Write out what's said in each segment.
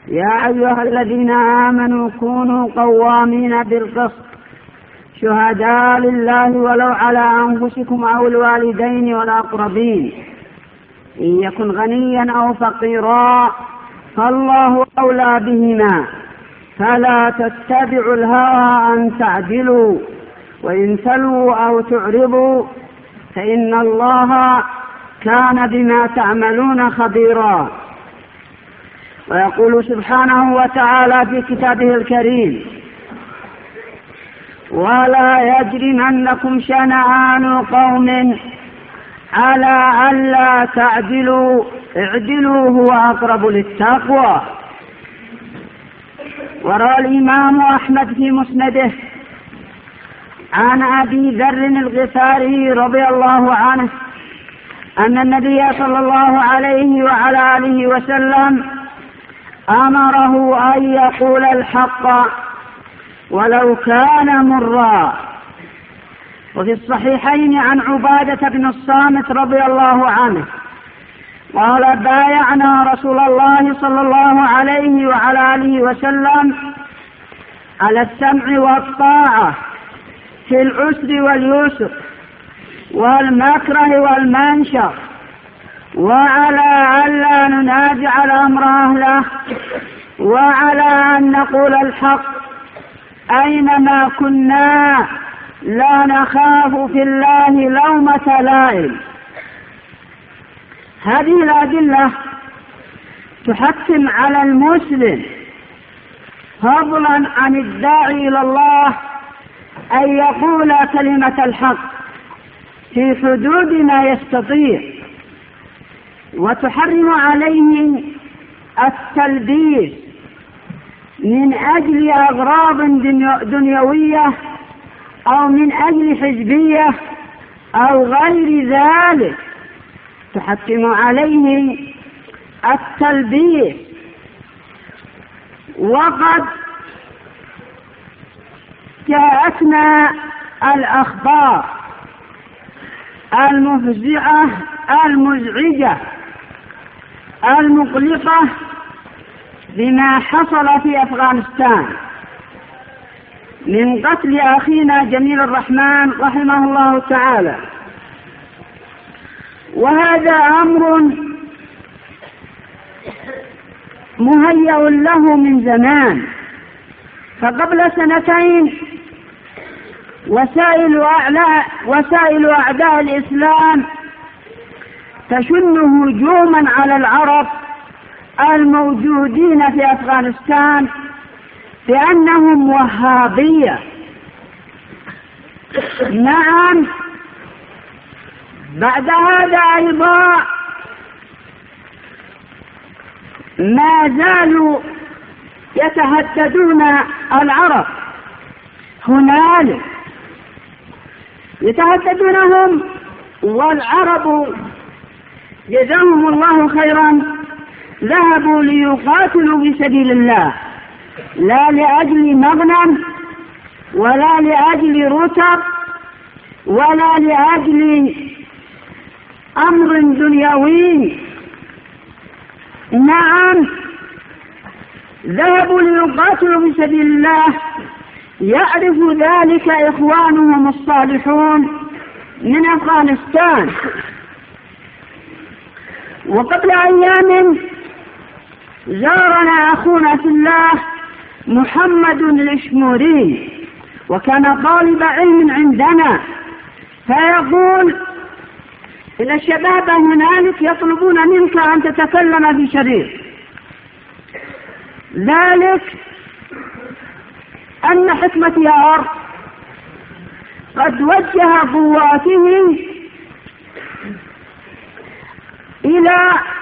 يا أيها الذين آمنوا كونوا قوامين بالقسط شهداء لله ولو على أنفسكم أو الوالدين والأقربين إن يكن غنيا أو فقيرا فالله أولى بهما فلا تتبعوا الهوى أن تعدلوا وإن تلووا أو تعرضوا فإن الله كان بما تعملون خبيرا. ويقول سبحانه وتعالى في كتابه الكريم: ولا يجرمنكم شنآن قوم على ألا تعدلوا اعدلوا هو أقرب للتقوى. وروى الإمام أحمد في مسنده عن أبي ذر الغفاري رضي الله عنه أن النبي صلى الله عليه وعلى آله وسلم أمره أن يقول الحق ولو كان مرا. وفي الصحيحين عن عبادة بن الصامت رضي الله عنه قال: بايعنا رسول الله صلى الله عليه وعلى آله وسلم على السمع والطاعة في العسر واليسر والمكره والمنشر وعلى ألا ننازع الأمر أهله وعلى أن نقول الحق أينما كنا لا نخاف في الله لومة لائم. هذه الأدلة تحتم على المسلم فضلا عن الداعي إلى الله أن يقول كلمة الحق في حدود ما يستطيع، وتحرم عليه التلبيس من أجل أغراض دنيوية أو من أجل حزبية أو غير ذلك. تحتم عليه التلبيس. وقد جاءتنا الأخبار المفزعة المزعجة المقلقة بما حصل في أفغانستان من قتل أخينا جميل الرحمن رحمه الله تعالى. وهذا أمر مهيأ له من زمان، فقبل سنتين وسائل أعداء الإسلام تشن هجوما على العرب الموجودين في أفغانستان بأنهم وهابية. نعم، بعد هذا أيضا ما زالوا يتهددون العرب هنالك، يتهددونهم، والعرب جزاهم الله خيرا ذهبوا ليقاتلوا في سبيل الله، لا لأجل مغنم ولا لأجل رتب ولا لأجل أمر دنيوي. نعم، ذهبوا ليقاتلوا في سبيل الله، يعرف ذلك إخوانهم الصالحون من أفغانستان. وقبل أيام زارنا أخونا في الله محمد الإشموري، وكان طالب علم عندنا، فيقول: إن الشباب هنالك يطلبون منك أن تتكلم في شريط، ذلك أن حكمة يار قد وجه قواته إلى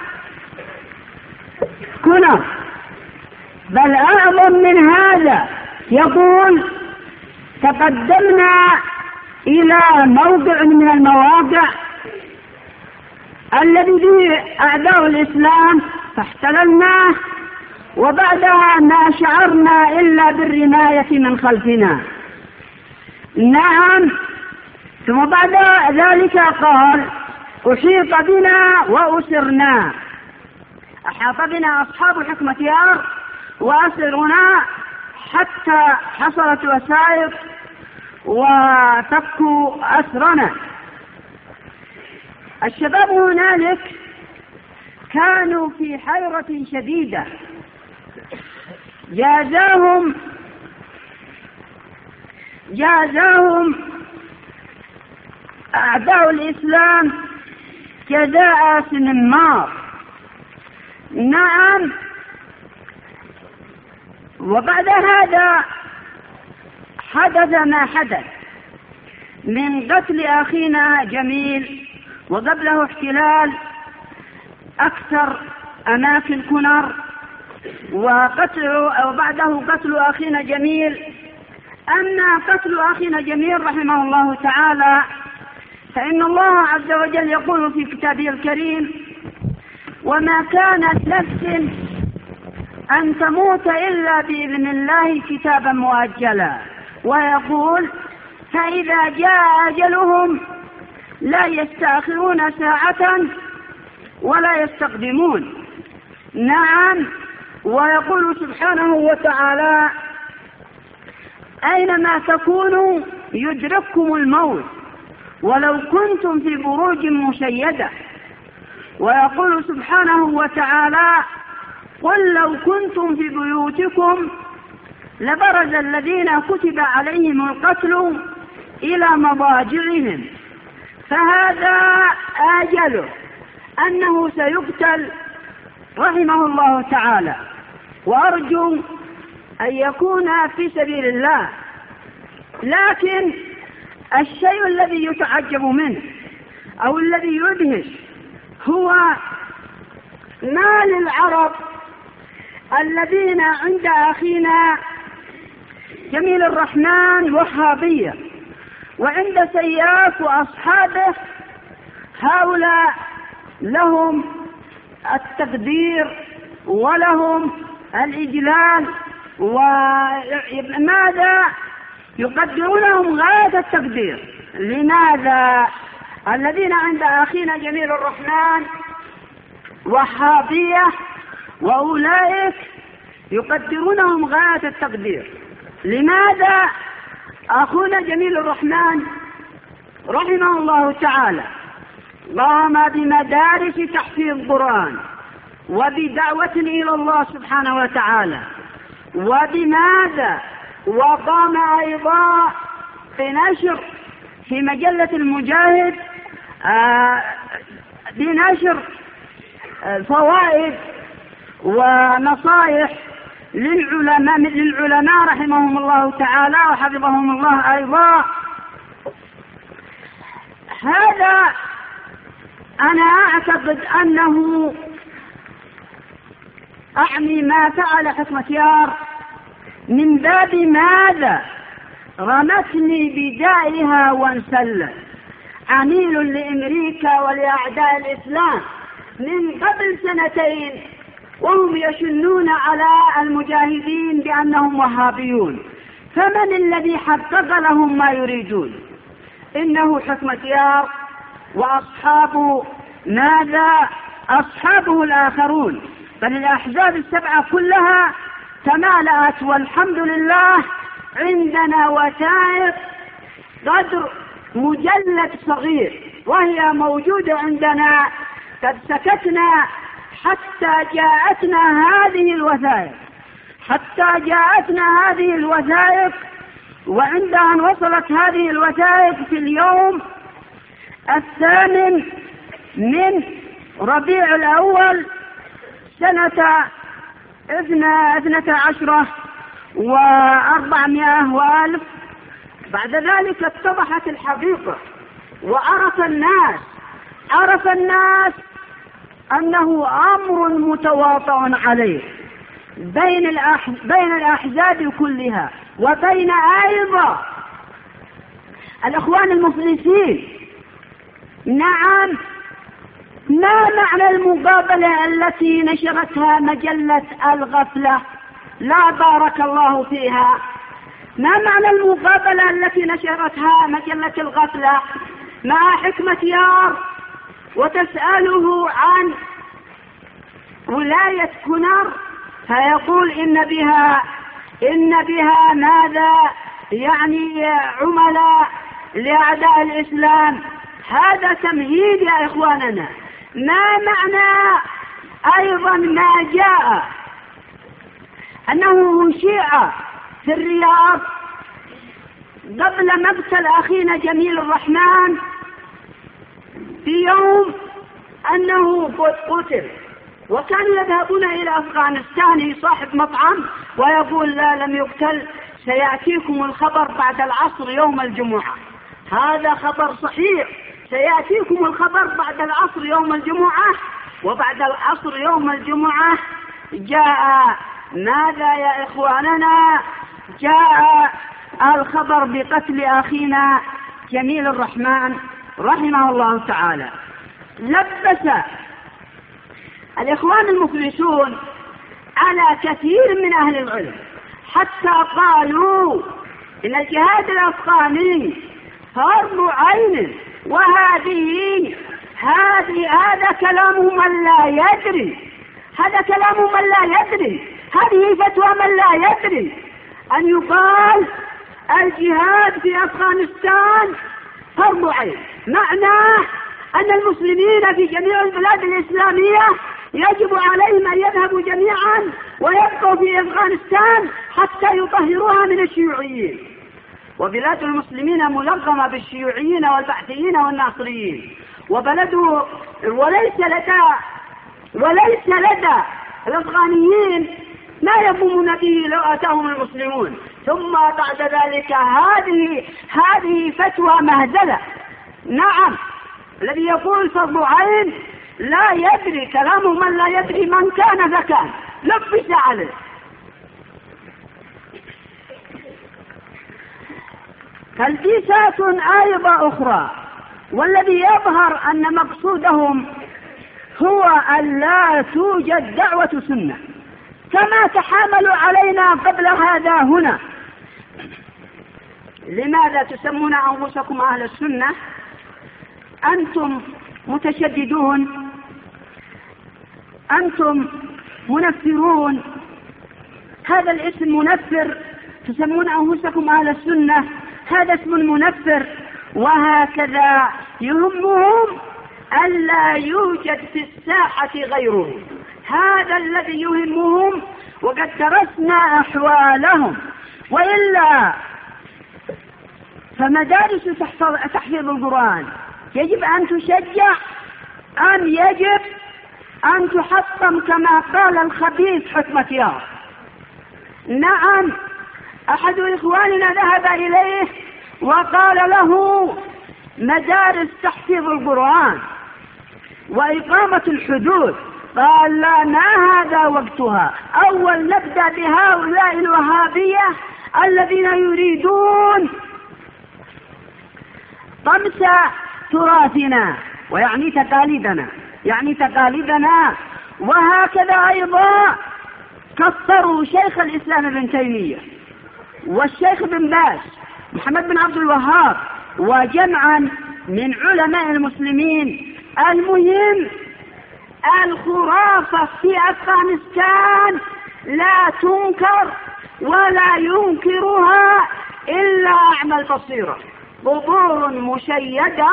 كنف، بل أعظم من هذا. يقول: تقدمنا إلى موضع من المواقع الذي فيه أعداء الإسلام فاحتللناه، وبعدها ما شعرنا إلا بالرماية من خلفنا. نعم، ثم بعد ذلك قال: أحيط بنا وأسرنا. أحاط بنا أصحاب حكمة يار وأسرنا حتى حصلت وثائق وفكوا أسرنا. الشباب هنالك كانوا في حيرة شديدة، جازاهم أعداء الإسلام جزاء سنمار. نعم. وبعد هذا حدث ما حدث من قتل أخينا جميل، وقبله احتلال أكثر أماكن كنر، وبعده قتل أخينا جميل. أما قتل أخينا جميل رحمه الله تعالى فإن الله عز وجل يقول في كتابه الكريم: وما كانت نفس أن تموت إلا بإذن الله كتابا مؤجلا، ويقول: فإذا جاء أجلهم لا يستأخرون ساعة ولا يستقدمون. نعم. ويقول سبحانه وتعالى: أينما تكونوا يدرككم الموت ولو كنتم في بروج مشيدة. ويقول سبحانه وتعالى: قل لو كنتم في بيوتكم لبرز الذين كتب عليهم القتل إلى مضاجعهم فهذا آجله أنه سيقتل رحمه الله تعالى، وأرجو أن يكون في سبيل الله. لكن الشيء الذي يتعجب منه أو الذي يدهش هو ما للعرب الذين عند أخينا جميل الرحمن وهابية وعند سياف وأصحابه، هؤلاء لهم التقدير ولهم الإجلال، وماذا يقدرونهم غاية التقدير. لماذا؟ الذين عند أخينا جميل الرحمن وهابية وأولئك يقدرونهم غاية التقدير. لماذا؟ أخونا جميل الرحمن رحمه الله تعالى قام بمدارس تحفيظ القرآن وبدعوة إلى الله سبحانه وتعالى، وبماذا؟ وقام أيضا بنشر في مجلة المجاهد بنشر فوائد ونصائح للعلماء رحمهم الله تعالى وحفظهم الله أيضا. هذا أنا أعتقد أنه أعني ما فعل حكمة يار من باب ماذا؟ رمتني بدائها وانسلت. عميل لأمريكا ولأعداء الإسلام من قبل 2 وهم يشنون على المجاهدين بأنهم وهابيون، فمن الذي حقق لهم ما يريدون؟ إنه حكمة يار وأصحابه. ماذا؟ أصحابه الآخرون. بل الأحزاب 7 كلها تمالأت، والحمد لله عندنا وثائق قدر مجلد صغير وهي موجودة عندنا. قد سكتنا حتى جاءتنا هذه الوثائق، وعند أن وصلت هذه الوثائق في اليوم 8 من ربيع الأول سنة 12 و400 بعد ذلك اتضحت الحقيقة، وعرف الناس أنه أمر متواطئ عليه بين الأحزاب كلها، وبين أيضا الأخوان المفلسين. نعم. ما معنى المقابلة التي نشرتها مجلة الغفلة؟ لا بارك الله فيها. ما معنى المقابلة التي نشرتها مجلة الغفلة مع حكمة يار وتسأله عن ولاية كنر فيقول إن بها ماذا يعني عملاء لأعداء الإسلام. هذا تمهيد يا إخواننا. ما معنى أيضا ما جاء أنه شيع في الرياض قبل مقتل أخينا جميل الرحمن في يوم أنه قتل، وكانوا يذهبون إلى أفغانستان صاحب مطعم ويقول لا لم يقتل، سيأتيكم الخبر بعد العصر يوم الجمعة. هذا خبر صحيح، سيأتيكم الخبر بعد العصر يوم الجمعة. وبعد العصر يوم الجمعة جاء ماذا يا إخواننا؟ جاء الخبر بقتل أخينا جميل الرحمن رحمه الله تعالى. لبس الإخوان المفلسون على كثير من أهل العلم حتى قالوا إن الجهاد الأفغاني فرض عين، هذا كلام من لا يدري، هذا كلام من لا يدري، هذه فتوى من لا يدري أن يقال الجهاد في أفغانستان فرض عين، معناه أن المسلمين في جميع البلاد الإسلامية يجب عليهم أن يذهبوا جميعا ويبقوا في أفغانستان حتى يطهروها من الشيوعيين. وبلاد المسلمين ملغمة بالشيوعيين والبعثيين والناصريين، وبلده وليس لدى الأفغانيين ما يقومون به لو أتاهم المسلمون. ثم بعد ذلك هذه فتوى مهزلة. نعم، الذي يقول فرض عين لا يدري، كلامه من لا يدري، من كان فكان، لبس عليه. تلبيسات أيضا أخرى، والذي يظهر أن مقصودهم هو أن لا توجد دعوة سنة كما تحاملوا علينا قبل هذا هنا. لماذا تسمون أنفسكم أهل السنة؟ أنتم متشددون، أنتم منفرون، هذا الاسم منفر، تسمون أنفسكم أهل السنة، هذا اسم منفر. وهكذا يهمهم ألا يوجد في الساحة غيره، هذا الذي يهمهم، وقد درسنا أحوالهم. وإلا فمدارس تحفيظ القرآن يجب أن تشجع أم يجب أن تحطم كما قال الخبيث حكمة يار؟ نعم، أحد إخواننا ذهب إليه وقال له مدارس تحفيظ القرآن وإقامة الحدود، قال لا، ما هذا وقتها، أول نبدأ بهؤلاء الوهابية الذين يريدون طمس تراثنا، ويعني تقاليدنا. وهكذا أيضا كفروا شيخ الإسلام ابن تيمية والشيخ بن باز محمد بن عبد الوهاب وجمعا من علماء المسلمين. المهم الخرافة في أفغانستان لا تنكر ولا ينكرها إلا أعمى البصيرة، قبور مشيدة،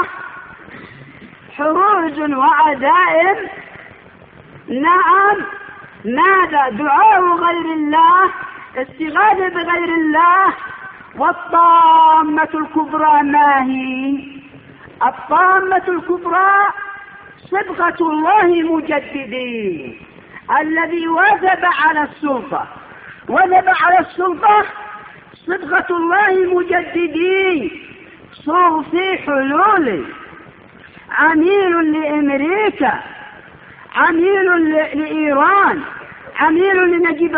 حروج وعزائم. نعم، ماذا؟ دعاء غير الله، استغاثة بغير الله. والطامة الكبرى ما هي؟ الطامة الكبرى صبغة الله مجددين، الذي وثب على السلطة صبغة الله مجددين، صوفي حلولي، عميل لأمريكا، عميل لإيران، عميل لنجيب،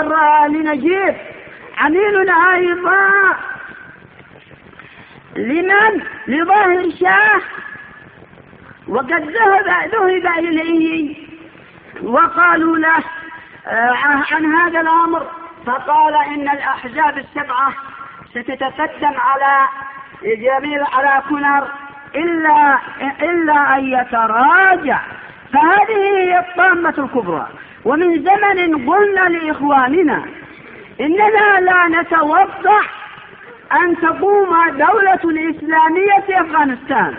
عميل أيضا لمن؟ لظاهر شاه. وقد ذهب إليه وقالوا له عن هذا الأمر، فقال إن الأحزاب السبعة ستتقدم على جميل على كنر إلا أن يتراجع. فهذه هي الطامة الكبرى. ومن زمن قلنا لإخواننا إننا لا نتوقع أن تقوم دولة إسلامية في أفغانستان،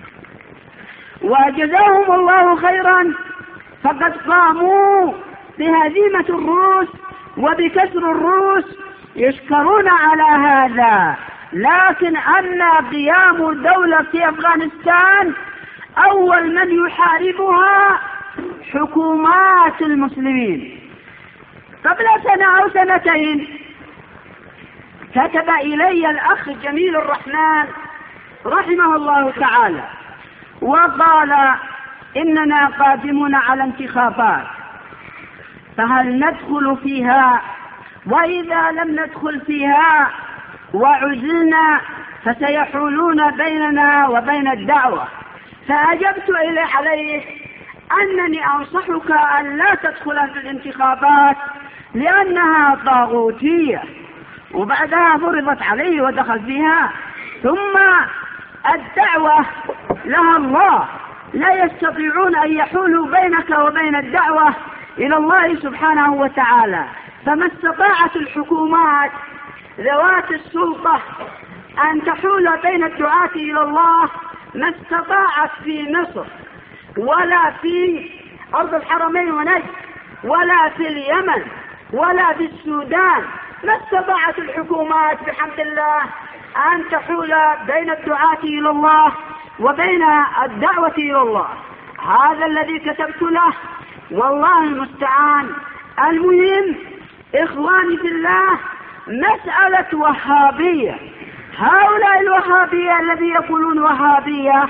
وجزاهم الله خيرا، فقد قاموا بهزيمة الروس وبكسر الروس، يشكرون على هذا. لكن أما قيام الدولة في أفغانستان أول من يحاربها حكومات المسلمين. قبل سنة أو سنتين كتب إلي الأخ جميل الرحمن رحمه الله تعالى وقال إننا قادمون على انتخابات، فهل ندخل فيها؟ وإذا لم ندخل فيها وعزلنا فسيحولون بيننا وبين الدعوة. فأجبت عليه أنني أنصحك أن لا تدخل في الانتخابات لأنها طاغوتية، وبعدها فرضت عليه ودخل فيها. ثم الدعوة لها الله، لا يستطيعون أن يحولوا بينك وبين الدعوة إلى الله سبحانه وتعالى. فما استطاعت الحكومات ذوات السلطة أن تحول بين الدعاة إلى الله، ما استطاعت في مصر ولا في أرض الحرمين ونجد ولا في اليمن ولا في السودان، ما استطاعت الحكومات بحمد الله أن تحول بين الدعاة إلى الله وبين الدعوة إلى الله. هذا الذي كتبت له، والله المستعان. المهم إخواني في الله، مسألة وهابية، هؤلاء الوهابية الذي يقولون وهابية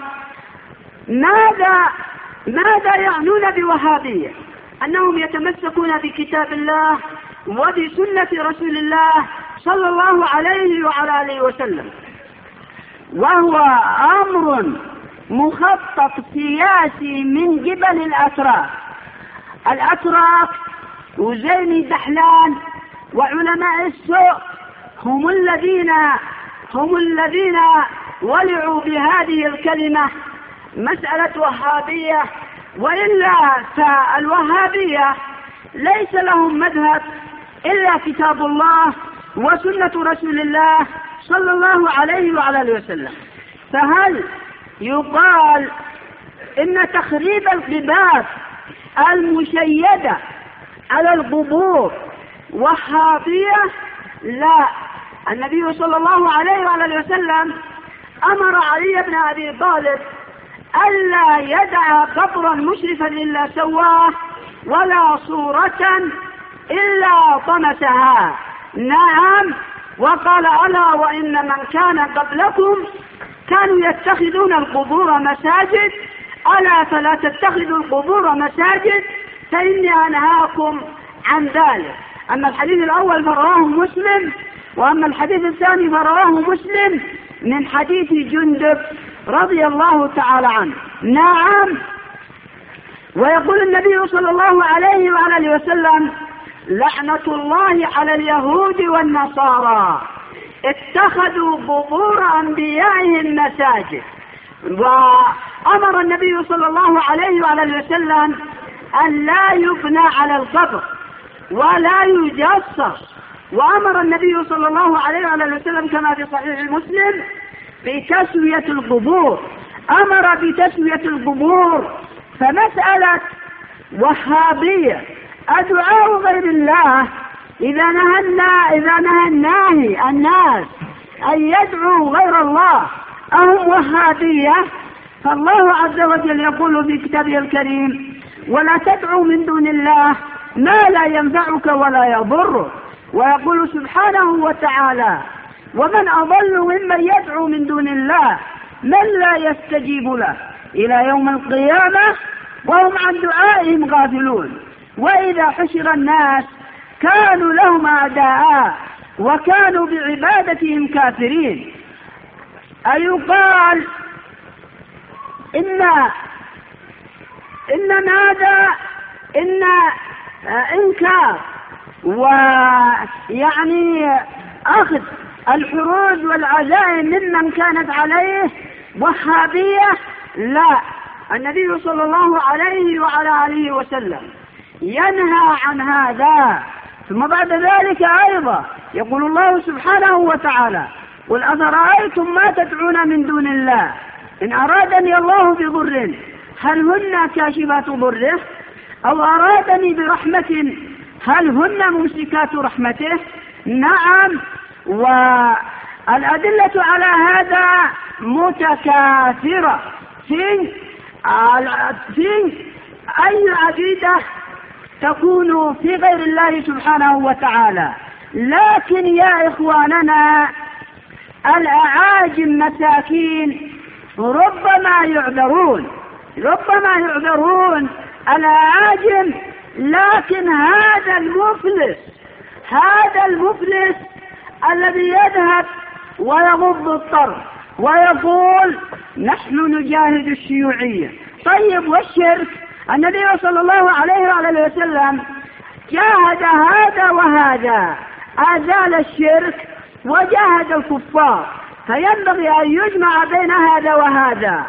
ماذا يعنون بوهابية؟ أنهم يتمسكون بكتاب الله وبسنة رسول الله صلى الله عليه وعلى آله وسلم، وهو أمر مخطط سياسي من قبل الأتراك وزين دحلان وعلماء السوء، هم الذين ولعوا بهذه الكلمة مسألة وهابية. وإلا فالوهابية ليس لهم مذهب إلا كتاب الله وسنة رسول الله صلى الله عليه وعلى آله وسلم. فهل يقال إن تخريب القباب المشيدة على القبور وهابية؟ لا، النبي صلى الله عليه وعلى آله وسلم أمر علي بن أبي طالب ألا يدع قبرا مشرفا إلا سواه ولا صورة إلا طمسها. نعم، وقال ألا وإن من كان قبلكم كانوا يتخذون القبور مساجد، ألا فلا تتخذوا القبور مساجد فإني أنهاكم عن ذلك. أما الحديث الأول فرواه مسلم، وأما الحديث الثاني فرواه مسلم من حديث جندب رضي الله تعالى عنه. نعم، ويقول النبي صلى الله عليه وعلى آله وسلم لعنة الله على اليهود والنصارى اتخذوا قبور أنبيائهم مساجد. وأمر النبي صلى الله عليه وعلى آله وسلم أن لا يبنى على القبر ولا يجسس. وأمر النبي صلى الله عليه وعلى آله وسلم كما في صحيح مسلم بتسوية القبور، أمر بتسوية القبور. فمسألة وهابية أدعاء غير الله، إذا نهى الناهي الناس أن يدعوا غير الله أهم وهابية، فالله عز وجل يقول في كتابه الكريم ولا تدعوا من دون الله ما لا ينفعك ولا يضرك. ويقول سبحانه وتعالى ومن أضل ممن يدعو من دون الله من لا يستجيب له إلى يوم القيامة وهم عن دعائهم غافلون. وإذا حشر الناس كانوا لهم أعداء وكانوا بعبادتهم كافرين. أيقال إن إنكار ويعني أخذ الحروج والعزائم ممن كانت عليه وهابية؟ لا، النبي صلى الله عليه وعلى آله وسلم ينهى عن هذا. ثم بعد ذلك أيضا يقول الله سبحانه وتعالى: قل أفرأيتم ما تدعون من دون الله إن أرادني الله بضر هل هن كاشفات ضره أو أرادني برحمة هل هن ممسكات رحمته؟ نعم، والأدلة على هذا متكاثرة في أي عقيدة تكون في غير الله سبحانه وتعالى. لكن يا إخواننا الأعاجم مساكين ربما يعذرون الأعاجم، لكن هذا المفلس الذي يذهب ويغض الطرف ويقول نحن نجاهد الشيوعية. طيب والشرك؟ النبي صلى الله عليه وعلى وسلم جاهد هذا وهذا، أزال الشرك وجاهد الكفار، فينبغي أن يجمع بين هذا وهذا.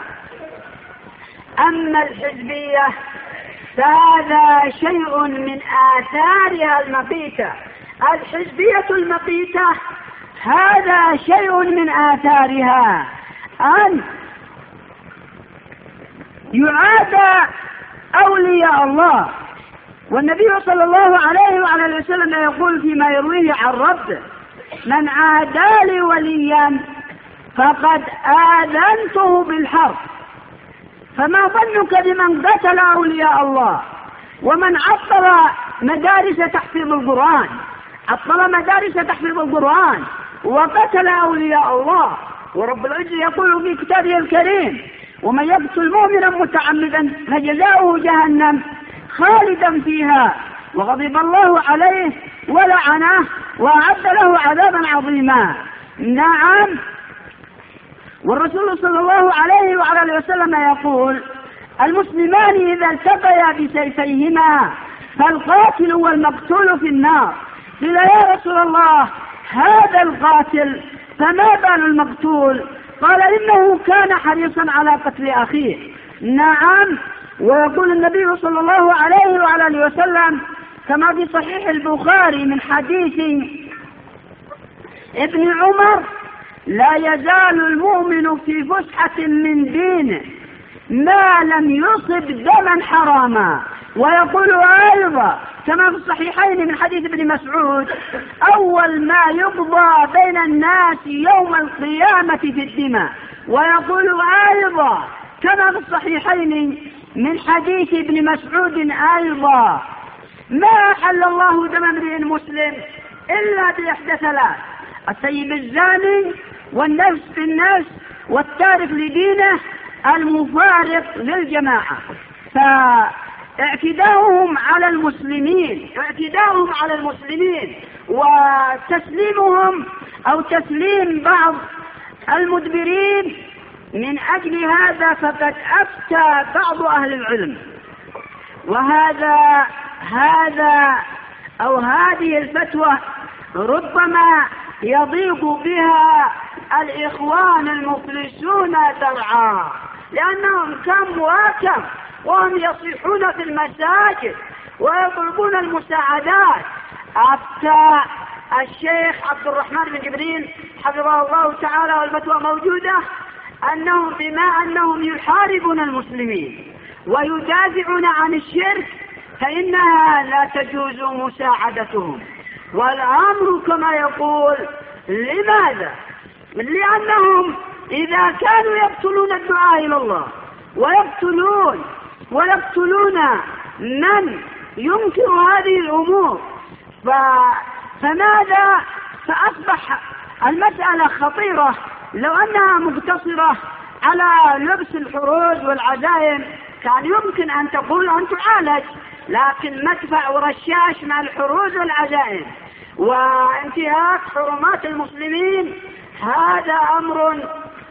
أما الحزبية فهذا شيء من آثارها المقيتة. الحزبية المقيتة هذا شيء من آثارها أن يعاد أولياء الله. والنبي صلى الله عليه وعلى وسلم يقول فيما يرويه عن ربه: من عادى لي وليا فقد آذنته بالحرب. فما ظنك بمن قتل أولياء الله ومن عطل مدارس تحفيظ القرآن وقتل أولياء الله؟ ورب العزة يقول في كتابه الكريم: ومن يقتل مؤمنا متعمدا فجزاؤه جهنم خالدا فيها وغضب الله عليه ولعنه وأعد له عذابا عظيما. نعم، والرسول صلى الله عليه وعلى وسلم يقول: المسلمان إذا التقيا بسيفيهما فالقاتل والمقتول في النار. قيل: يا رسول الله هذا القاتل فما بال المقتول؟ قال: إنه كان حريصا على قتل أخيه. نعم، ويقول النبي صلى الله عليه وعلى وسلم كما في صحيح البخاري من حديث ابن عمر: لا يزال المؤمن في فسحة من دينه ما لم يصب دما حراما. ويقول أيضا كما في الصحيحين من حديث ابن مسعود: أول ما يقضى بين الناس يوم القيامة في الدماء. ويقول أيضا كما في الصحيحين من حديث ابن مسعود أيضا: ما أحل الله دم امرئ مسلم إلا بإحدى ثلاث: السيب الزاني والنفس بالنفس والتارك لدينه المفارق للجماعة. فاعتداؤهم على المسلمين وتسليمهم أو تسليم بعض المدبرين من أجل هذا فقد أفتى بعض أهل العلم. هذه الفتوى ربما يضيق بها الإخوان المفلسون درعا، لأنهم كم وكم وهم يصيحون في المساجد ويطلبون المساعدات. أفتى الشيخ عبد الرحمن بن جبريل حفظه الله تعالى والفتوى موجودة بما أنهم يحاربون المسلمين ويدافعون عن الشرك فإنها لا تجوز مساعدتهم. والأمر كما يقول: لماذا؟ لأنهم إذا كانوا يقتلون الدعاء إلى الله ويقتلون من ينكر هذه الأمور فماذا؟ فأصبح المسألة خطيرة. لو أنها مقتصرة على لبس الحروز والعزائم كان يمكن أن تقول أن تعالج، لكن مدفع ورشاش مع الحروز والعزائم وانتهاك حرمات المسلمين هذا أمر.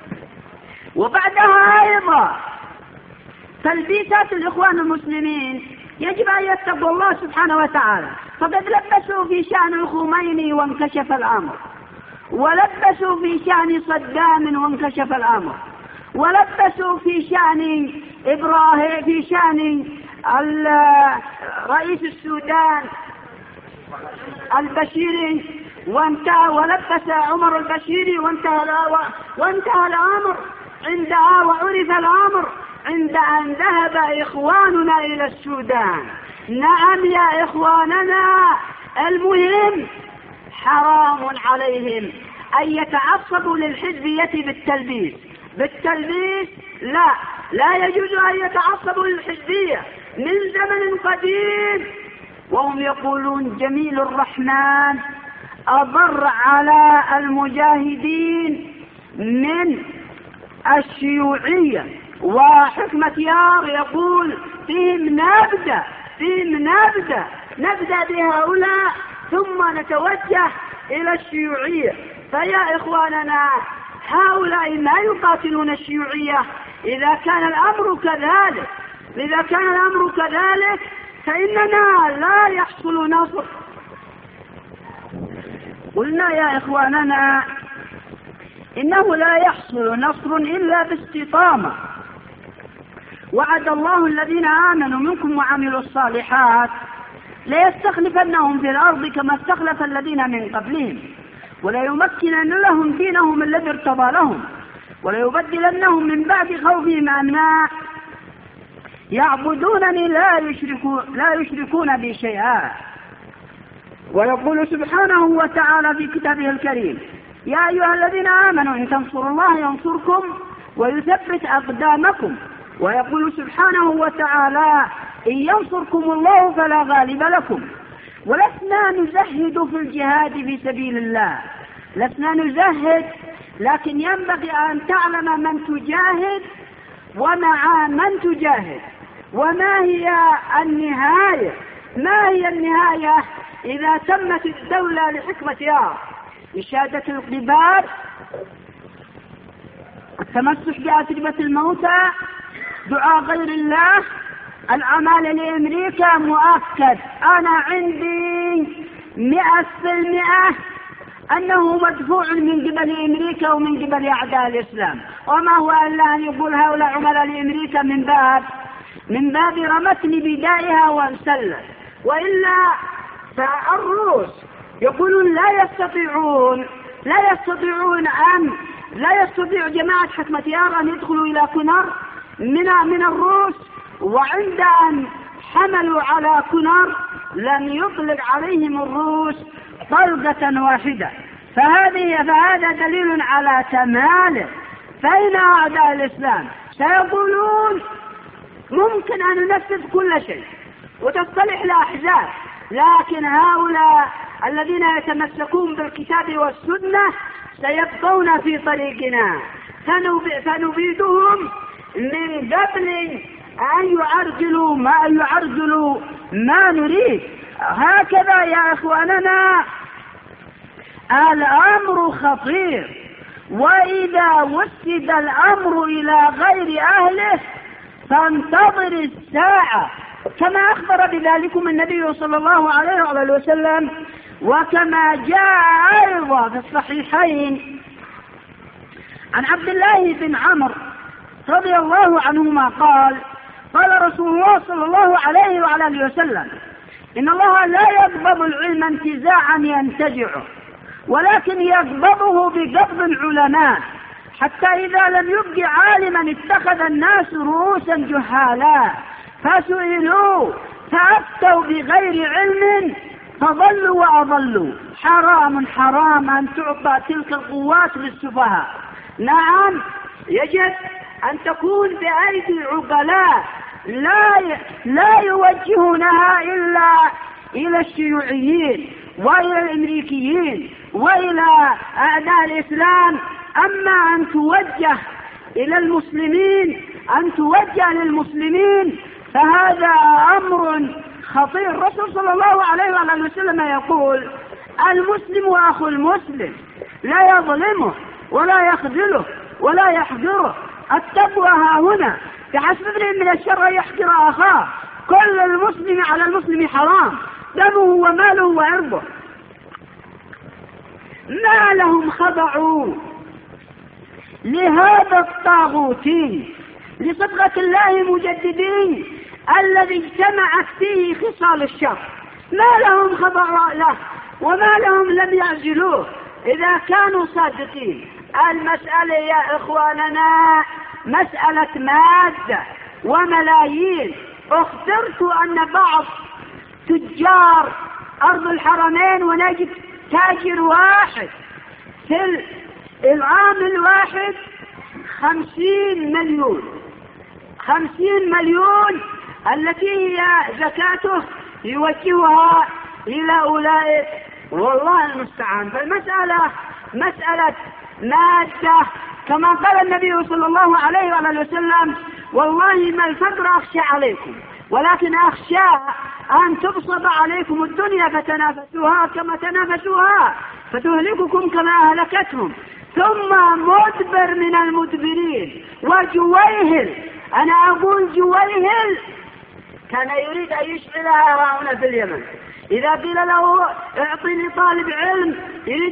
وبعدها أيضا تلبيسات الإخوان المسلمين يجب أن يتقوا الله سبحانه وتعالى، فقد لبسوا في شأن الخميني وانكشف الأمر، ولبسوا في شأن صدام وانكشف الأمر، ولبسوا في شأن إبراهيم، في شأن رئيس السودان البشيري، وانتهى ولبس عمر البشيري وانتهى الأمر عندها، وعرف الأمر عند أن ذهب إخواننا إلى السودان. نعم يا إخواننا، المهم حرام عليهم أن يتعصبوا للحزبية بالتلبيس لا يجوز أن يتعصبوا للحزبية من زمن قديم، وهم يقولون جميل الرحمن أضر على المجاهدين من الشيوعية، وحكمة يار يقول فيهم نبدأ بهؤلاء ثم نتوجه إلى الشيوعية. فيا إخواننا، هؤلاء ما يقاتلون الشيوعية. إذا كان الأمر كذلك فإننا لا يحصل نصر. قلنا يا إخواننا إنه لا يحصل نصر إلا باستقامة. وعد الله الذين آمنوا منكم وعملوا الصالحات ليستخلفنهم في الأرض كما استخلف الذين من قبلهم، وليمكنن لهم دينهم الذي ارتضى لهم، وليبدلنهم من بعد خوفهم أمنا يعبدونني لا يشركون بي شيئا. ويقول سبحانه وتعالى في كتابه الكريم: يا أيها الذين آمنوا إن تنصروا الله ينصركم ويثبت أقدامكم. ويقول سبحانه وتعالى: إن ينصركم الله فلا غالب لكم. ولسنا نزهد في الجهاد في سبيل الله، لسنا نزهد، لكن ينبغي أن تعلم من تجاهد ومع من تجاهد، وما هي النهاية. ما هي النهاية إذا تمت الدولة لحكمة يار؟ إشادة القباب، التمسك بأتربة الموتى، دعاء غير الله، العمل لأمريكا مؤكد. أنا عندي 100% أنه مدفوع من قبل أمريكا ومن قبل أعداء الإسلام، وما هو إلا أن يقول هؤلاء عملاء لأمريكا من باب رمتني بدائها وانسلت. وإلا فالروس يقولون لا يستطيع جماعة حكمة يار أن يدخلوا إلى كونر من الروس، وعند أن حملوا على كونر لم يطلق عليهم الروس طلقة واحدة. فهذا دليل على كماله. فإن أعداء الإسلام سيقولون ممكن أن ننفذ كل شيء وتصطلح الأحزاب، لكن هؤلاء الذين يتمسكون بالكتاب والسنة سيبقون في طريقنا، فنبيدهم من قبل أن يعرجلوا ما نريد. هكذا يا إخواننا الأمر خطير، وإذا وسد الأمر إلى غير أهله فانتظر الساعة، كما أخبر بذلكم النبي صلى الله عليه وآله وسلم، وكما جاء أيضا في الصحيحين عن عبد الله بن عمرو رضي الله عنهما قال رسول الله صلى الله عليه وآله وسلم: إن الله لا يقبض العلم انتزاعا ينتزعه، ولكن يقبضه بقبض العلماء، حتى إذا لم يبق عالما اتخذ الناس رؤوسا جهالا فسئلوا فأفتوا بغير علم فضلوا وأضلوا. حرام أن تعطى تلك القوات للسفهاء. نعم، يجب أن تكون بأيدي عقلاء لا يوجهونها إلا إلى الشيوعيين وإلى الأمريكيين وإلى أعداء الإسلام. أما أن توجه إلى المسلمين، فهذا أمر خطير. الرسول صلى الله عليه وسلم يقول: المسلم أخو المسلم، لا يظلمه ولا يخذله ولا يحقره. التقوى ها هنا، بحسب امرئ من الشر يحقر أخاه. كل المسلم على المسلم حرام، دمه وماله وعرضه. ما لهم خضعوا لهذا الطاغوت لصبغة الله مجددين الذي اجتمعت فيه خصال الشر، ما لهم خبر له وما لهم لم يعزلوه إذا كانوا صادقين. المسألة يا إخواننا مسألة مادة وملايين. اخبرت أن بعض تجار أرض الحرمين ونجد تاجر واحد في العام الواحد 50 مليون التي هي زكاته يوجهها إلى أولئك، والله المستعان. فالمسألة مسألة مادة، كما قال النبي صلى الله عليه وسلم: والله ما الفقر أخشى عليكم، ولكن أخشى أن تبسط عليكم الدنيا فتنافسوها كما تنافسوها فتهلككم كما أهلكتهم. ثم مدبر من المدبرين وجويهل. أنا أقول جويهل كان يريد أن يشغلها هنا في اليمن. إذا قيل له اعطني طالب علم يريد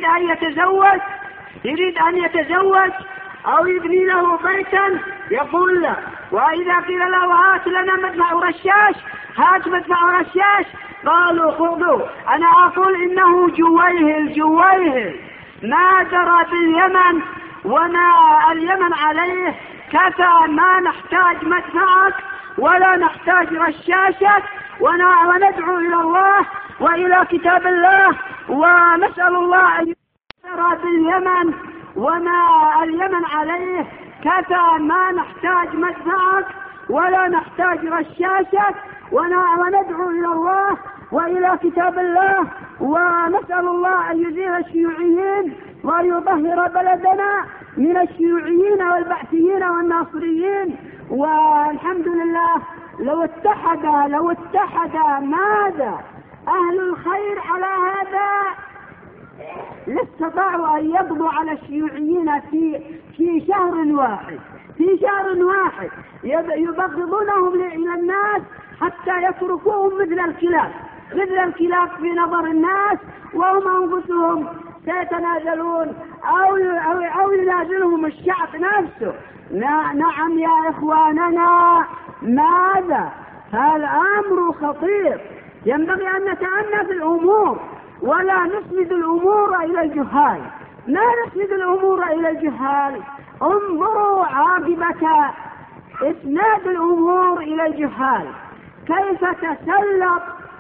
أن يتزوج أو يبني له بيتا يقول لا. وإذا قيل له هات لنا مدفع رشاش، هات مدفع رشاش، قالوا خذوا. أنا أقول إنه جويهل ما درى باليمن وما اليمن عليه. كفى، ما نحتاج مدفعك ولا نحتاج رشاشك، وندعو إلى الله وإلى كتاب الله ونسأل الله أن يدرى باليمن وما اليمن عليه. كفى، ما نحتاج مدفعك ولا نحتاج رشاشك، وندعو إلى الله وإلى كتاب الله ونسأل الله أن يزيل الشيوعيين ويطهر بلدنا من الشيوعيين والبعثيين والناصريين. والحمد لله لو اتحد ماذا أهل الخير على هذا لاستطاعوا أن يقضوا على الشيوعيين في شهر واحد يبغضونهم إلى الناس حتى يتركوهم مثل الكلاب في نظر الناس، وهم أنفسهم سيتنازلون أو ينازلهم الشعب نفسه. نعم يا إخواننا، ماذا؟ فالأمر خطير، ينبغي أن نتأنى في الأمور ولا نسند الأمور إلى الجهال. لا نسند الأمور إلى الجهال. انظروا عاقبة إسناد الأمور إلى الجهال كيف تسلط،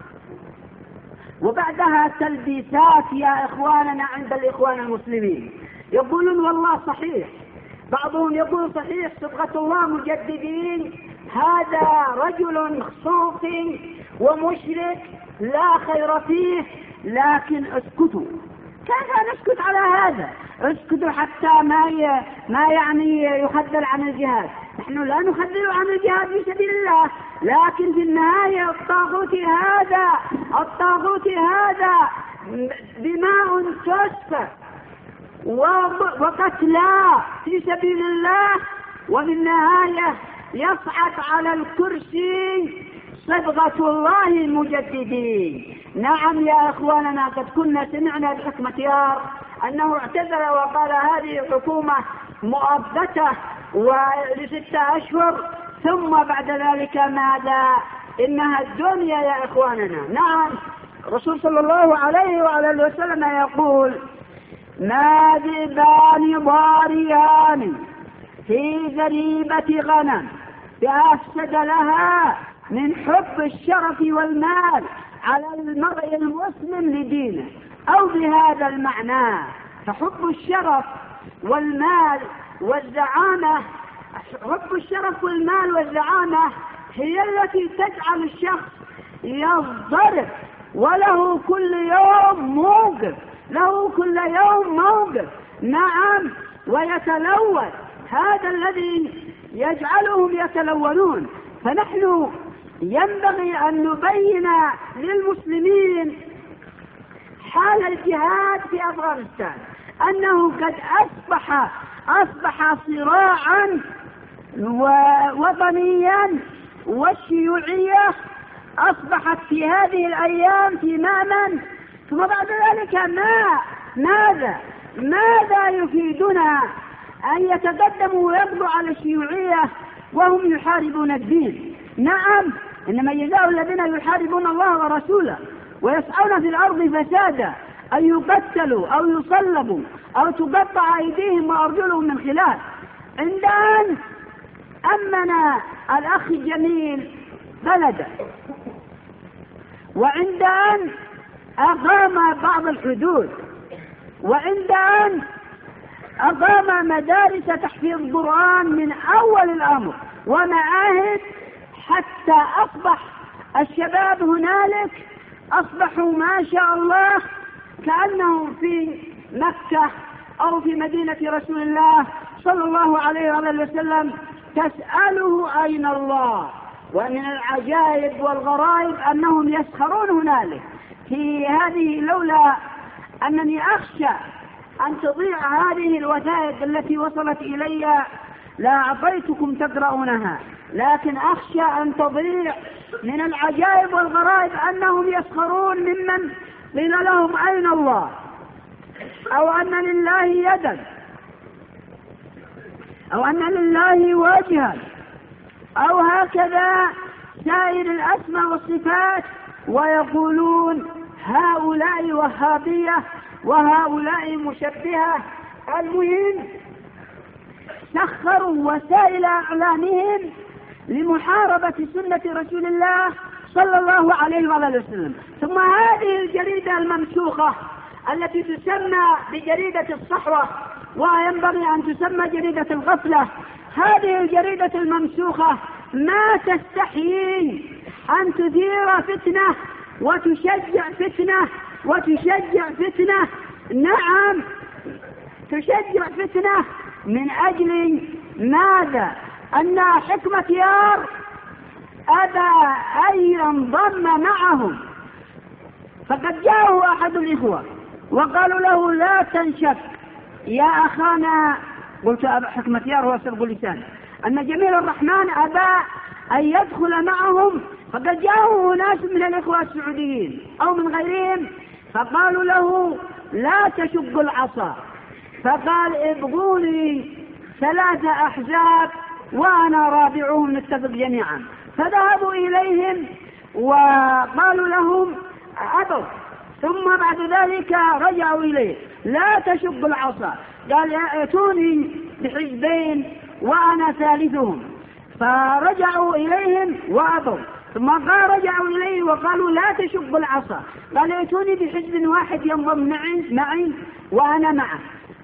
وبعدها تلبيسات يا إخواننا عند الإخوان المسلمين. يقولون والله صحيح، بعضهم يقول صحيح صبغة الله مجددين، هذا رجل صوفي ومشرك لا خير فيه. لكن اسكتوا، كيف نسكت على هذا؟ اسكتوا حتى ما يعني يخذل عن الجهاد. نحن لا نخذل عن الجهاد في سبيل الله، لكن في النهاية الطاغوت هذا دماء تسفك وقتلى في سبيل الله، وفي النهاية يصعد على الكرسي صبغة الله المجددين. نعم يا إخواننا، قد كنا سمعنا بحكمة يار أنه اعتذر وقال هذه الحكومة مؤبتة ول6 أشهر، ثم بعد ذلك ماذا؟ إنها الدنيا يا إخواننا. نعم، الرسول صلى الله عليه وسلم يقول: ما ذئبان ضاريان في ذريبة غنم بأفسد لها من حب الشرف والمال على المرء المسلم لدينه، أو بهذا المعنى. فحب الشرف والمال والزعامة، حب الشرف والمال والزعامة هي التي تجعل الشخص يضطرب وله كل يوم موقف، نعم، ويتلون. هذا الذي يجعلهم يتلونون. فنحن ينبغي أن نبين للمسلمين حال الجهاد في أفغانستان، أنه قد أصبح صراعا وطنيا، والشيوعية أصبحت في هذه الأيام في مأمن. ثم بعد ذلك ماذا يفيدنا أن يتقدموا ويقضوا على الشيوعية وهم يحاربون الدين؟ نعم، إنما جزاء الذين يحاربون الله ورسوله ويسعون في الأرض فسادا أن يقتلوا أو يصلبوا أو تقطع أيديهم وأرجلهم من خلاف. عند أن أمن الأخ الجميل بلده، وعند أن أقام بعض الحدود، وعند أن أقام مدارس تحفيظ القرآن من أول الأمر ومعاهد، حتى أصبح الشباب هنالك أصبحوا ما شاء الله كأنهم في مكة أو في مدينة رسول الله صلى الله عليه وسلم تسأله أين الله. ومن العجائب والغرائب أنهم يسخرون هنالك في هذه، لولا أنني أخشى أن تضيع هذه الوثائق التي وصلت إلي لا أعطيتكم تقرؤونها، لكن أخشى أن تضيع. من العجائب والغرائب أنهم يسخرون ممن قيل لهم أين الله، أو أن لله يدا، أو أن لله وجها، أو هكذا سائر الأسماء والصفات، ويقولون هؤلاء وهابية وهؤلاء مشبهة. المهم سخروا وسائل أعلامهم لمحاربة سنة رسول الله صلى الله عليه وسلم. ثم هذه الجريدة الممسوخة التي تسمى بجريدة الصحوة وينبغي أن تسمى جريدة الغفلة، هذه الجريدة الممسوخة ما تستحيي أن تثير فتنة وتشجع فتنة وتشجع فتنة. نعم تشجع فتنة. من أجل ماذا؟ أن حكمة يار أبى أن ينضم معهم، فقد جاءه أحد الإخوة وقالوا له لا تنشك يا أخانا. قلت حكمة يار هو سرق اللسان، أن جميل الرحمن أبى أن يدخل معهم، فقد جاءه ناس من الإخوة السعوديين أو من غيرهم فقالوا له لا تشق العصا، فقال ابغوا لي 3 أحزاب وأنا رابعهم نتفق جميعا. فذهبوا إليهم وقالوا لهم أبوا، ثم بعد ذلك رجعوا إليه لا تشق العصا، قال ائتوني بحزبين وأنا ثالثهم، فرجعوا إليهم وأبوا، ثم رجعوا إليه وقالوا لا تشق العصا، قال ائتوني بحزب واحد ينضم معي وأنا معه.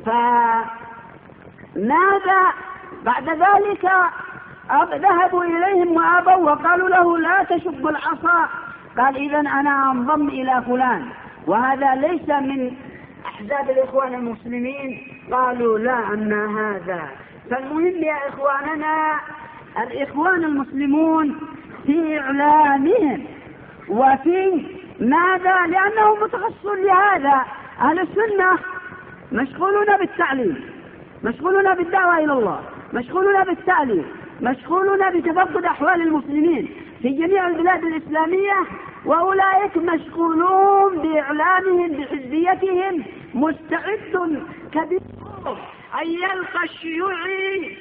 فماذا بعد ذلك؟ ذهبوا إليهم وأبوا وقالوا له لا تشق العصا، قال إذن أنا أنضم إلى فلان وهذا ليس من أحزاب الإخوان المسلمين. قالوا لا أن هذا. فالمهم يا إخواننا الإخوان المسلمون في إعلامهم وفي ماذا؟ لأنهم متخصصون لهذا. أهل السنة مشغولون بالتعليم، مشغولون بالدعوة إلى الله، مشغولون بالتعليم، مشغولون بتفقد أحوال المسلمين في جميع البلاد الإسلامية، وأولئك مشغولون بإعلامهم بحزبيتهم. مستعد كبير أن يلقى الشيوعي،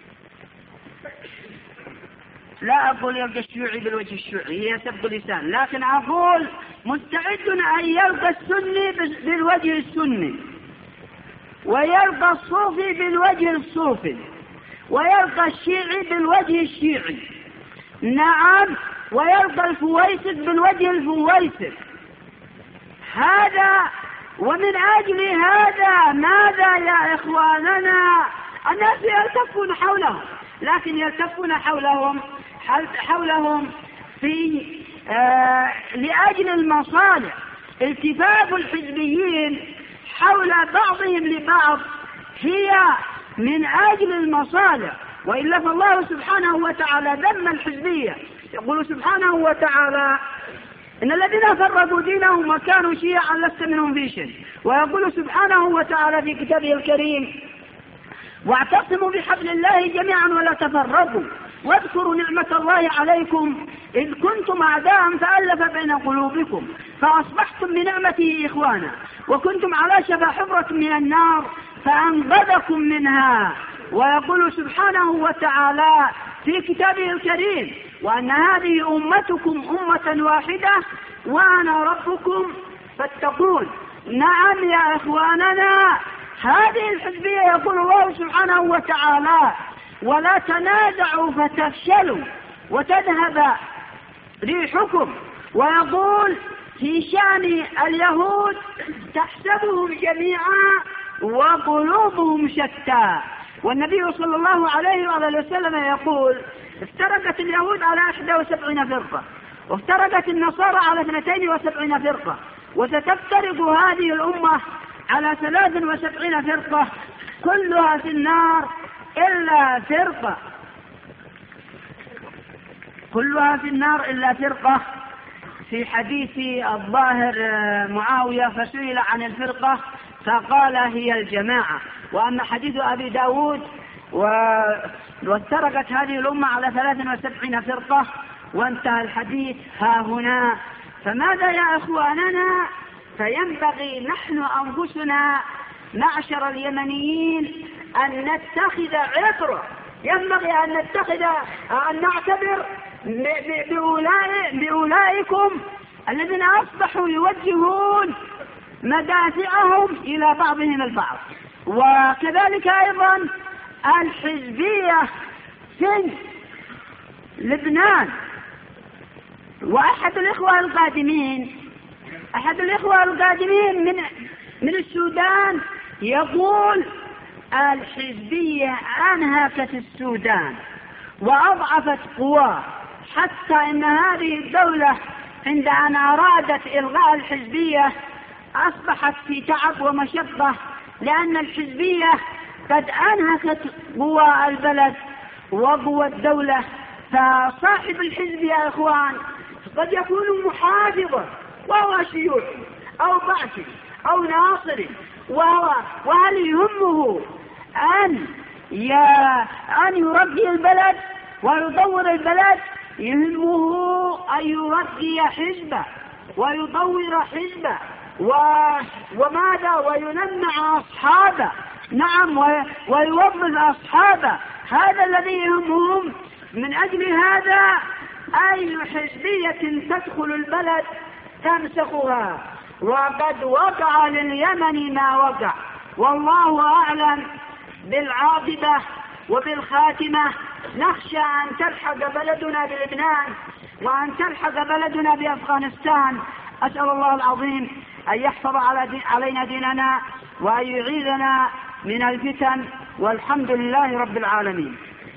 لا أقول يلقى الشيوعي بالوجه الشيوعي هي سب اللسان، لكن أقول مستعد أن يلقى السني بالوجه السني، ويلقى الصوفي بالوجه الصوفي، ويلقى الشيعي بالوجه الشيعي، نعم، ويلقى الفويسك بالوجه الفويسك. هذا ومن أجل هذا ماذا يا إخواننا؟ الناس يلتفون حولهم، لكن يلتفون حولهم في لأجل المصالح. التفاف الحزبيين حول بعضهم لبعض هي من أجل المصالح، وإلا فالله سبحانه وتعالى ذم الحزبية. يقول سبحانه وتعالى إن الذين فرقوا دينهم وكانوا شيعا لست منهم في شيء. ويقول سبحانه وتعالى في كتابه الكريم واعتصموا بحبل الله جميعا ولا تفرقوا واذكروا نعمة الله عليكم إذ كنتم أعداء فألف بين قلوبكم فأصبحتم بنعمته إخوانا وكنتم على شفا حفرة من النار فأنقذكم منها. ويقول سبحانه وتعالى في كتابه الكريم وأن هذه أمتكم أمة واحدة وأنا ربكم فاتقون. نعم يا إخواننا، هذه الحزبية يقول الله سبحانه وتعالى: ولا تنازعوا فتفشلوا وتذهب ريحكم. ويقول في شأن اليهود: تحسبهم جميعا وقلوبهم شتى. والنبي صلى الله عليه وسلم يقول: افترقت اليهود على 71 فرقة، وافترقت النصارى على 72 فرقة، وستفترق هذه الأمة على 73 فرقة، كلها في النار إلا فرقة، كلها في النار إلا فرقة. في حديث الظاهر معاوية فسئل عن الفرقة فقال: هي الجماعة. وأما حديث أبي داود: وافترقت هذه الأمة على 73 فرقة، وانتهى الحديث ها هنا. فماذا يا إخواننا؟ فينبغي نحن أنفسنا معشر اليمنيين أن نتخذ عبرة، ينبغي أن نعتبر بأولئكم الذين أصبحوا يوجهون مدافعهم إلى بعضهم البعض. وكذلك أيضا الحزبية في لبنان. وأحد الإخوة القادمين من السودان يقول: الحزبية أنهكت السودان وأضعفت قواه، حتى إن هذه الدولة عند أن أرادت إلغاء الحزبية أصبحت في تعب ومشقة، لأن الحزبية قد أنهكت قوى البلد وقوى الدولة. فصاحب الحزب يا إخوان قد يكون محافظا وهو شيوعي أو بعثي أو ناصري، وهل يهمه أن يربي البلد ويطور البلد؟ يهمه أن يربي حزبه ويطور حزبه وماذا وينمع أصحابه، نعم، ويوظف أصحابه. هذا الذي يهمهم. من أجل هذا أي حزبية تدخل البلد تمسخها. وقد وقع لليمن ما وقع، والله أعلم بالعاقبة وبالخاتمة. نخشى أن تلحق بلدنا بلبنان وأن تلحق بلدنا بأفغانستان. أسأل الله العظيم أن يحفظ علينا ديننا وأن يعيذنا من الفتن، والحمد لله رب العالمين.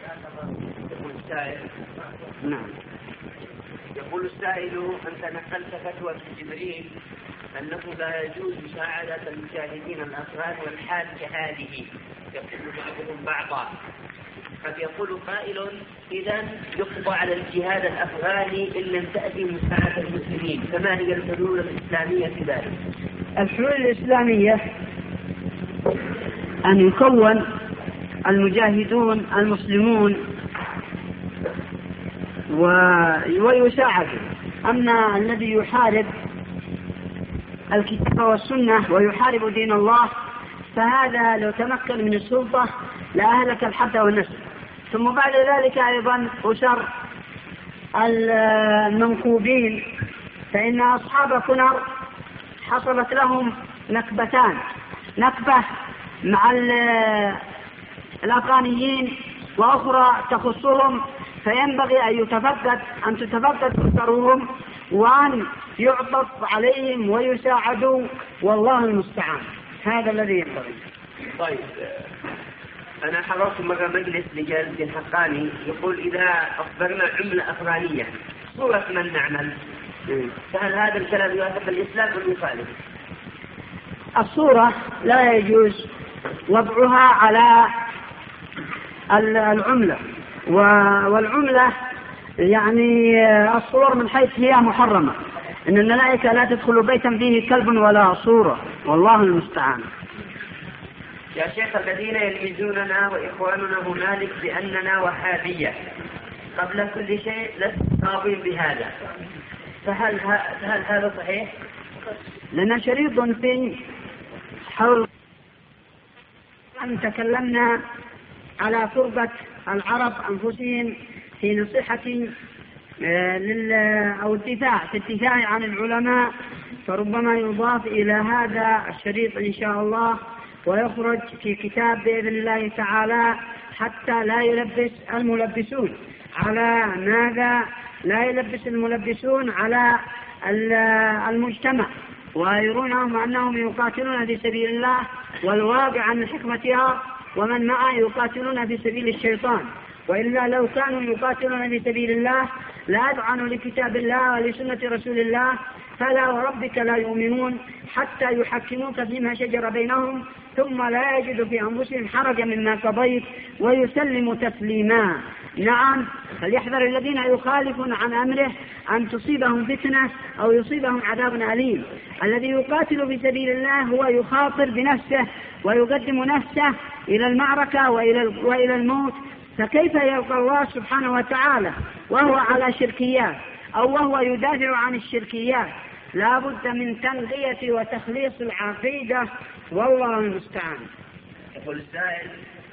نعم. يقول السائل: أنت نقلت فتوى في جبريل أنه لا يجوز مساعدة المجاهدين الأفغان والحال كهذه، يقول بعضهم بعضا. قد يقول قائل: إذن يقضى على الجهاد الأفغاني إن لم تأتي مساعدة المسلمين، فما هي الحلول الإسلامية في ذلك؟ الحلول الإسلامية أن يكون المجاهدون المسلمون ويساعدوا. أما الذي يحارب الكتاب والسنة ويحارب دين الله فهذا لو تمكن من السلطة لأهلك الحد والنسل. ثم بعد ذلك أيضا أسر المنكوبين، فإن أصحاب كنر حصلت لهم نكبتان: نكبة مع الأفغانيين وأخرى تخصهم، فينبغي أن تتفقد أسرهم وأن يعطف عليهم ويساعدوا، والله المستعان. هذا الذي ينبغي. طيب، أنا حضرت مرة مجلس لجالس حقاني يقول: إذا أصدرنا عملة أفغانية صورة من نعمل؟ فهل هذا الكلام يوافق الإسلام أم يخالف؟ الصورة لا يجوز وضعها على العملة، والعملة يعني الصور من حيث هي محرمة. إن الملائكة لا تدخل بيتا فيه كلب ولا صورة، والله المستعان. يا شيخ، الذين يلمزوننا وإخواننا هنالك بأننا وهابية قبل كل شيء لست راضين بهذا، فهل هذا صحيح؟ لنا شريط في حول أن تكلمنا على فرقة العرب أنفسهم في نصيحة أو الدفاع عن العلماء، فربما يضاف إلى هذا الشريط إن شاء الله ويخرج في كتاب بإذن الله تعالى، حتى لا يلبس الملبسون على ماذا؟ لا يلبس الملبسون على المجتمع ويرونهم أنهم يقاتلون في سبيل الله، والواقع عن حكمتها ومن معه يقاتلون في سبيل الشيطان. وإلا لو كانوا يقاتلون في سبيل الله لأذعنوا لكتاب الله ولسنة رسول الله، فلا وربك لا يؤمنون حتى يحكموك فيما شجر بينهم ثم لا يجد في أنفسهم حرجا مما قضيت ويسلموا تسليما. نعم، فليحذر الذين يخالفون عن أمره أن تصيبهم فتنة أو يصيبهم عذاب أليم. الذي يقاتل في سبيل الله هو يخاطر بنفسه ويقدم نفسه إلى المعركة وإلى الموت، فكيف يلقى الله سبحانه وتعالى وهو على شركيات أو وهو يدافع عن الشركيات؟ لا بد من تنقية وتخليص العقيدة، والله المستعان. يقول السائل: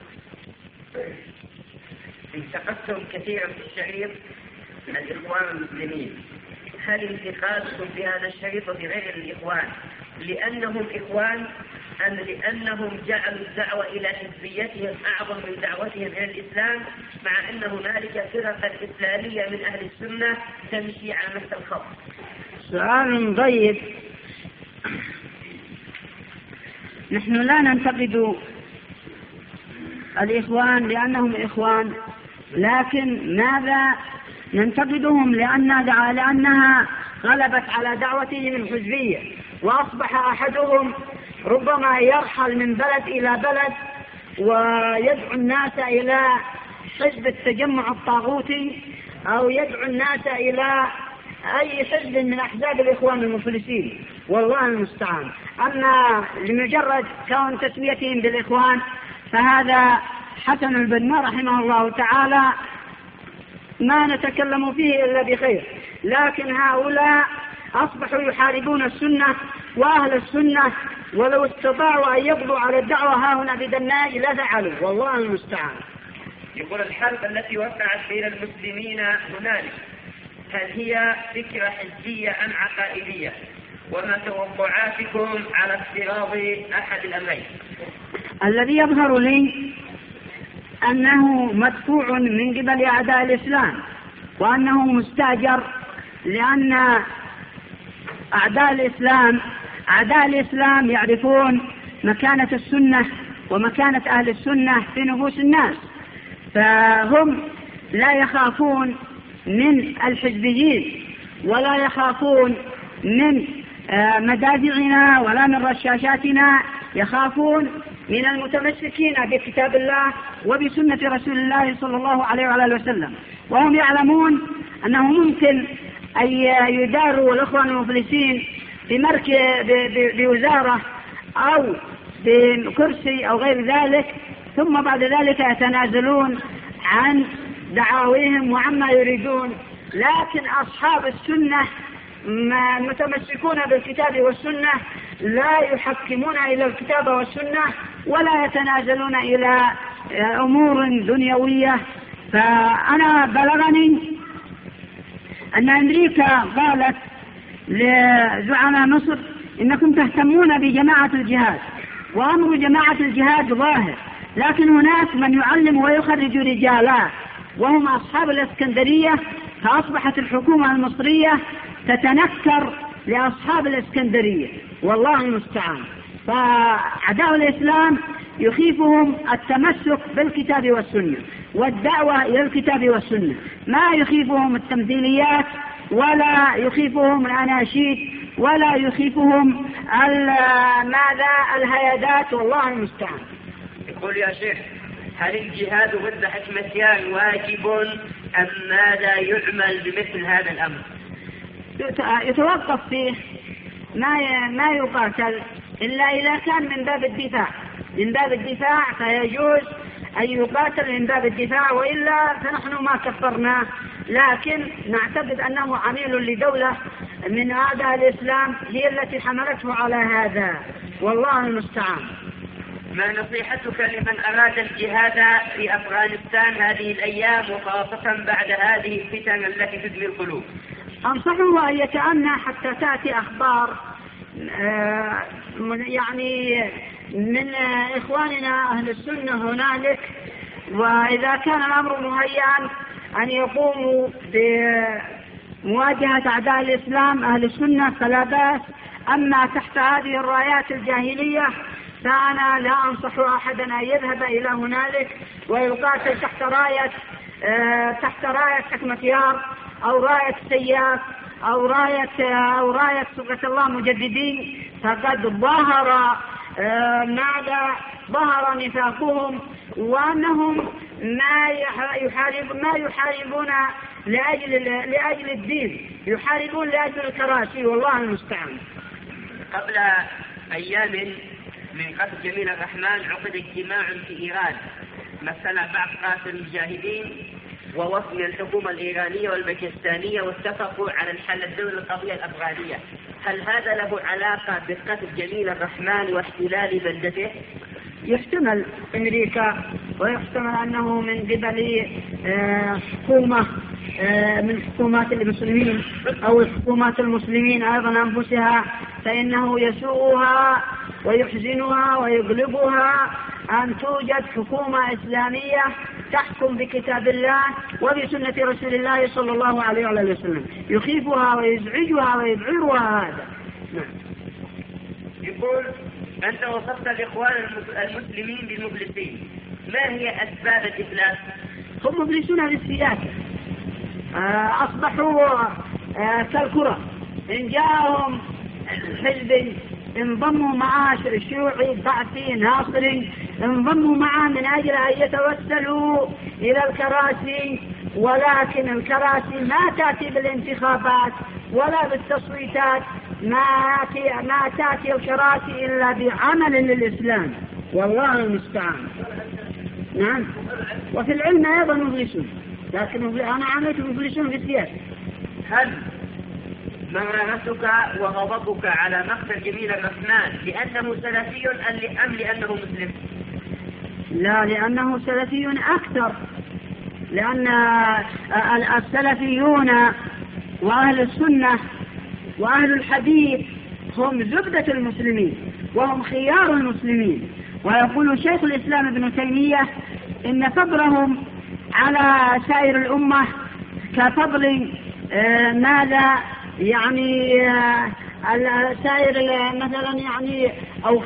انتقدتم كثيرا في الشريط الإخوان المسلمين، هل انتقادكم في هذا الشريط بغير الإخوان لأنهم إخوان أم لأنهم جعلوا الدعوة إلى حزبيتهم أعظم من دعوتهم إلى الإسلام، مع أن هنالك فرقا إسلامية من أهل السنة تمشي على نفس الخط؟ سؤال طيب. نحن لا ننتقد الإخوان لأنهم إخوان، لكن ماذا ننتقدهم؟ لأنها غلبت على دعوتهم الحزبية، وأصبح أحدهم ربما يرحل من بلد إلى بلد ويدعو الناس إلى حزب التجمع الطاغوتي أو يدعو الناس إلى أي حزب من أحزاب الإخوان المفلسين، والله المستعان. أما لمجرد كون تسميتهم بالإخوان فهذا حسن البنا رحمه الله تعالى ما نتكلم فيه إلا بخير، لكن هؤلاء أصبحوا يحاربون السنة وأهل السنة، ولو استطاعوا أن يقضوا على الدعوة هاهنا بدناج لفعلوا، والله المستعان. يقول: الحرب التي وقعت بين المسلمين هنالك هل هي فكرة حزبية أم عقائدية؟ وما توقعاتكم على افتراض أحد الأمرين؟ الذي يظهر لي أنه مدفوع من قبل أعداء الإسلام، وأنه مستأجر، لأن أعداء الإسلام يعرفون مكانة السنة ومكانة أهل السنة في نفوس الناس، فهم لا يخافون من الحزبيين ولا يخافون من مدافعنا ولا من رشاشاتنا، يخافون من المتمسكين بكتاب الله وبسنة رسول الله صلى الله عليه وآله وسلم، وهم يعلمون أنه ممكن أن يداروا الإخوان المفلسين بوزارة أو بكرسي أو غير ذلك، ثم بعد ذلك يتنازلون عن دعاويهم وعما يريدون. لكن أصحاب السنة متمسكون بالكتاب والسنة، لا يحكمون إلى الكتاب والسنة ولا يتنازلون إلى أمور دنيوية. فأنا بلغني أن أمريكا قالت لزعماء مصر إنكم تهتمون بجماعة الجهاد، وأمر جماعة الجهاد ظاهر، لكن هناك من يعلم ويخرج رجالا وهم أصحاب الإسكندرية، فأصبحت الحكومة المصرية تتنكر لأصحاب الإسكندرية، والله المستعان. فأعداء الإسلام يخيفهم التمسك بالكتاب والسنة والدعوة إلى الكتاب والسنة، ما يخيفهم التمثيليات ولا يخيفهم الأناشيد ولا يخيفهم الهيادات، والله المستعان. يقول: يا شيخ، هل الجهاد ضد حكمتيان واجب أم ماذا يعمل بمثل هذا الأمر؟ يتوقف فيه ما يقاتل إلا إذا كان من باب الدفاع فيجوز أن يقاتل من باب الدفاع، وإلا فنحن ما كفرناه، لكن نعتقد أنه عميل لدولة من أعداء الإسلام هي التي حملته على هذا، والله المستعان. ما نصيحتك لمن أراد الجهاد في أفغانستان هذه الأيام وخاصة بعد هذه الفتن التي تدمي القلوب؟ أنصحه أن يتأنى حتى تأتي أخبار يعني من إخواننا أهل السنة هنالك، وإذا كان الأمر مهيئا أن يقوموا بمواجهة أعداء الإسلام أهل السنة فلا بأس. أما تحت هذه الرايات الجاهلية فأنا لا أنصح أحدا أن يذهب إلى هنالك ويقاتل تحت راية حكمة يار أو راية سياف أو راية سبحة الله مجددين، فقد ظهر نفاقهم، وأنهم ما يحاربون لأجل الدين، يحاربون لأجل الكراسي، والله المستعان. قبل أيام من قتل جميل الرحمن عقد اجتماع في إيران مثل بعض قاتل المجاهدين ووفد من الحكومة الإيرانية والباكستانية واتفقوا على الحل الدولي للقضية الأفغانية. هل هذا له علاقة بقتل جميل الرحمن واحتلال بلدته؟ يحتمل أمريكا، ويحتمل أنه من قبل حكومة من حكومات المسلمين أو حكومات المسلمين أيضا أنفسها، فإنه يسوءها ويحزنها ويغلبها أن توجد حكومة إسلامية تحكم بكتاب الله وبسنة رسول الله صلى الله عليه وسلم، يخيفها ويزعجها ويذعرها هذا. يقول: أنت وصفت الإخوان المسلمين بالمفلسين، ما هي أسباب الإفلاس؟ هم مفلسون بالسياسة، أصبحوا كالكرة، إن جاءهم حزب انضموا معه شيوعي بعثي ناصري، انضموا معه من أجل أن يتوسلوا إلى الكراسي، ولكن الكراسي ما تأتي بالانتخابات ولا بالتصويتات، ما تأتي الكراسي إلا بعمل للإسلام، والله المستعان. نعم، وفي العلم أيضا مفلسون، لكن أنا عملت مفلسون في السياسة. هل مرارتك وغضبك على مقتل جميل الرحمن لأنه سلفي أم لأنه مسلم؟ لا، لأنه سلفي أكثر، لأن السلفيون وأهل السنة وأهل الحديث هم زبدة المسلمين وهم خيار المسلمين. ويقول شيخ الإسلام ابن تيمية إن فضلهم على سائر الأمة كفضل ماذا يعني سائر مثلا يعني أو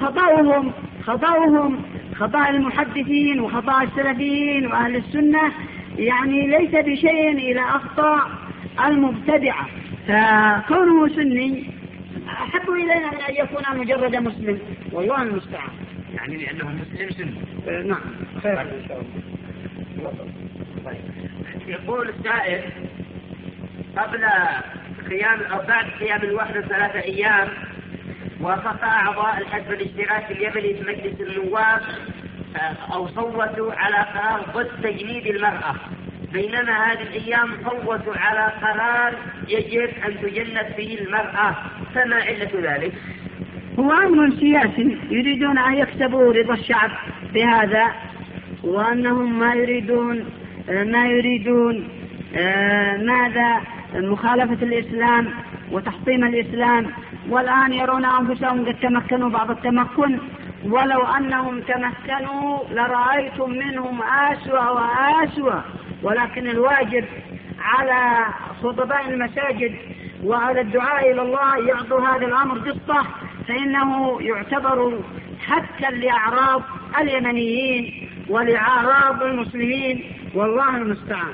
خطأ المحدثين وخطأ السلفيين وأهل السنة يعني ليس بشيء إلى أخطاء المبتدعة، فكونه سني أحب إلينا من أن يكون مجرد مسلم، والله المستعان. يعني لأنه مسلم سني. نعم، خير إن شاء الله. يقول السائل: قبل قيام أو بعد قيام الوحدة 3 أيام وافق أعضاء الحزب الاشتراكي اليمني في مجلس النواب أو صوتوا على قرار ضد تجنيد المرأة، بينما هذه الأيام صوتوا على قرار يجب أن تجند فيه المرأة، فما علة ذلك؟ هو أمر سياسي، يريدون أن يكسبوا رضا الشعب بهذا، وأنهم ما يريدون ماذا مخالفة الإسلام وتحطيم الإسلام، والآن يرون أنفسهم قد تمكنوا بعض التمكن، ولو أنهم تمكنوا لرأيتم منهم أسوأ وأسوأ، ولكن الواجب على خطباء المساجد وعلى الدعاء إلى الله يعطوا هذا الأمر قصة، فإنه يعتبر حتى لأعراض اليمنيين ولأعراض المسلمين، والله المستعان.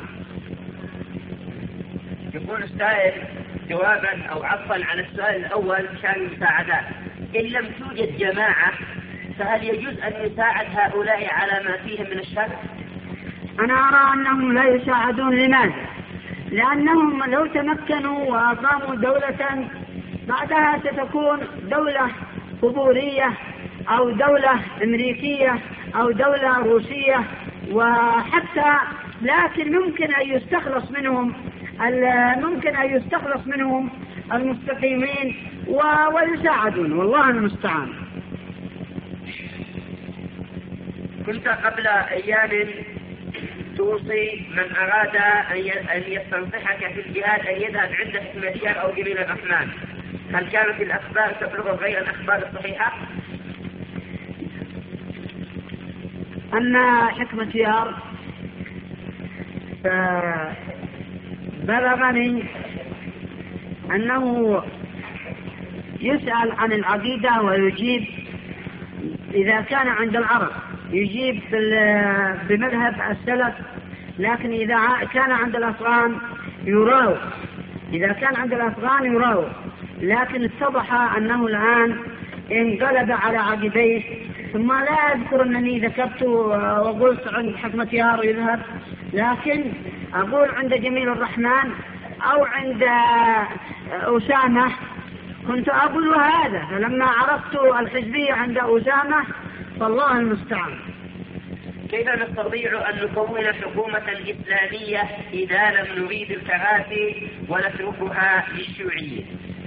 يقول السائل جوابا أو عطفا على السؤال الأول شان المساعدات: إن لم توجد جماعة فهل يجوز أن يساعد هؤلاء على ما فيهم من الشر؟ أنا أرى أنهم لا يساعدون. لماذا؟ لأنهم لو تمكنوا وأقاموا دولة بعدها ستكون دولة قبورية أو دولة أمريكية أو دولة روسية، وحتى لكن ممكن أن يستخلص منهم المستقيمين ويساعدون، والله المستعان. كنت قبل أيام توصي من أراد أن يستنصحك في الجهاد أن يذهب عند حكمتيار أو جميل الرحمن. هل كانت الأخبار تبلغ غير الأخبار الصحيحة؟ أما حكمتيار بلغني أنه يسأل عن العقيدة ويجيب إذا كان عند العرب يجيب بمذهب السلف، لكن إذا كان عند الأفغان يراوغ، إذا كان عند الأفغان يراوغ، لكن اتضح أنه الآن انقلب على عقبيه. ثم لا أذكر أنني ذكرت وقلت عند حكمتيار يذهب، لكن أقول عند جميل الرحمن أو عند أسامة كنت أقول هذا، فلما عرفت الحزبية عند أسامة فالله المستعان. كيف نستطيع أن نكون حكومة إسلامية إذا لم نريد الكراسي ونتركها للشيوعية؟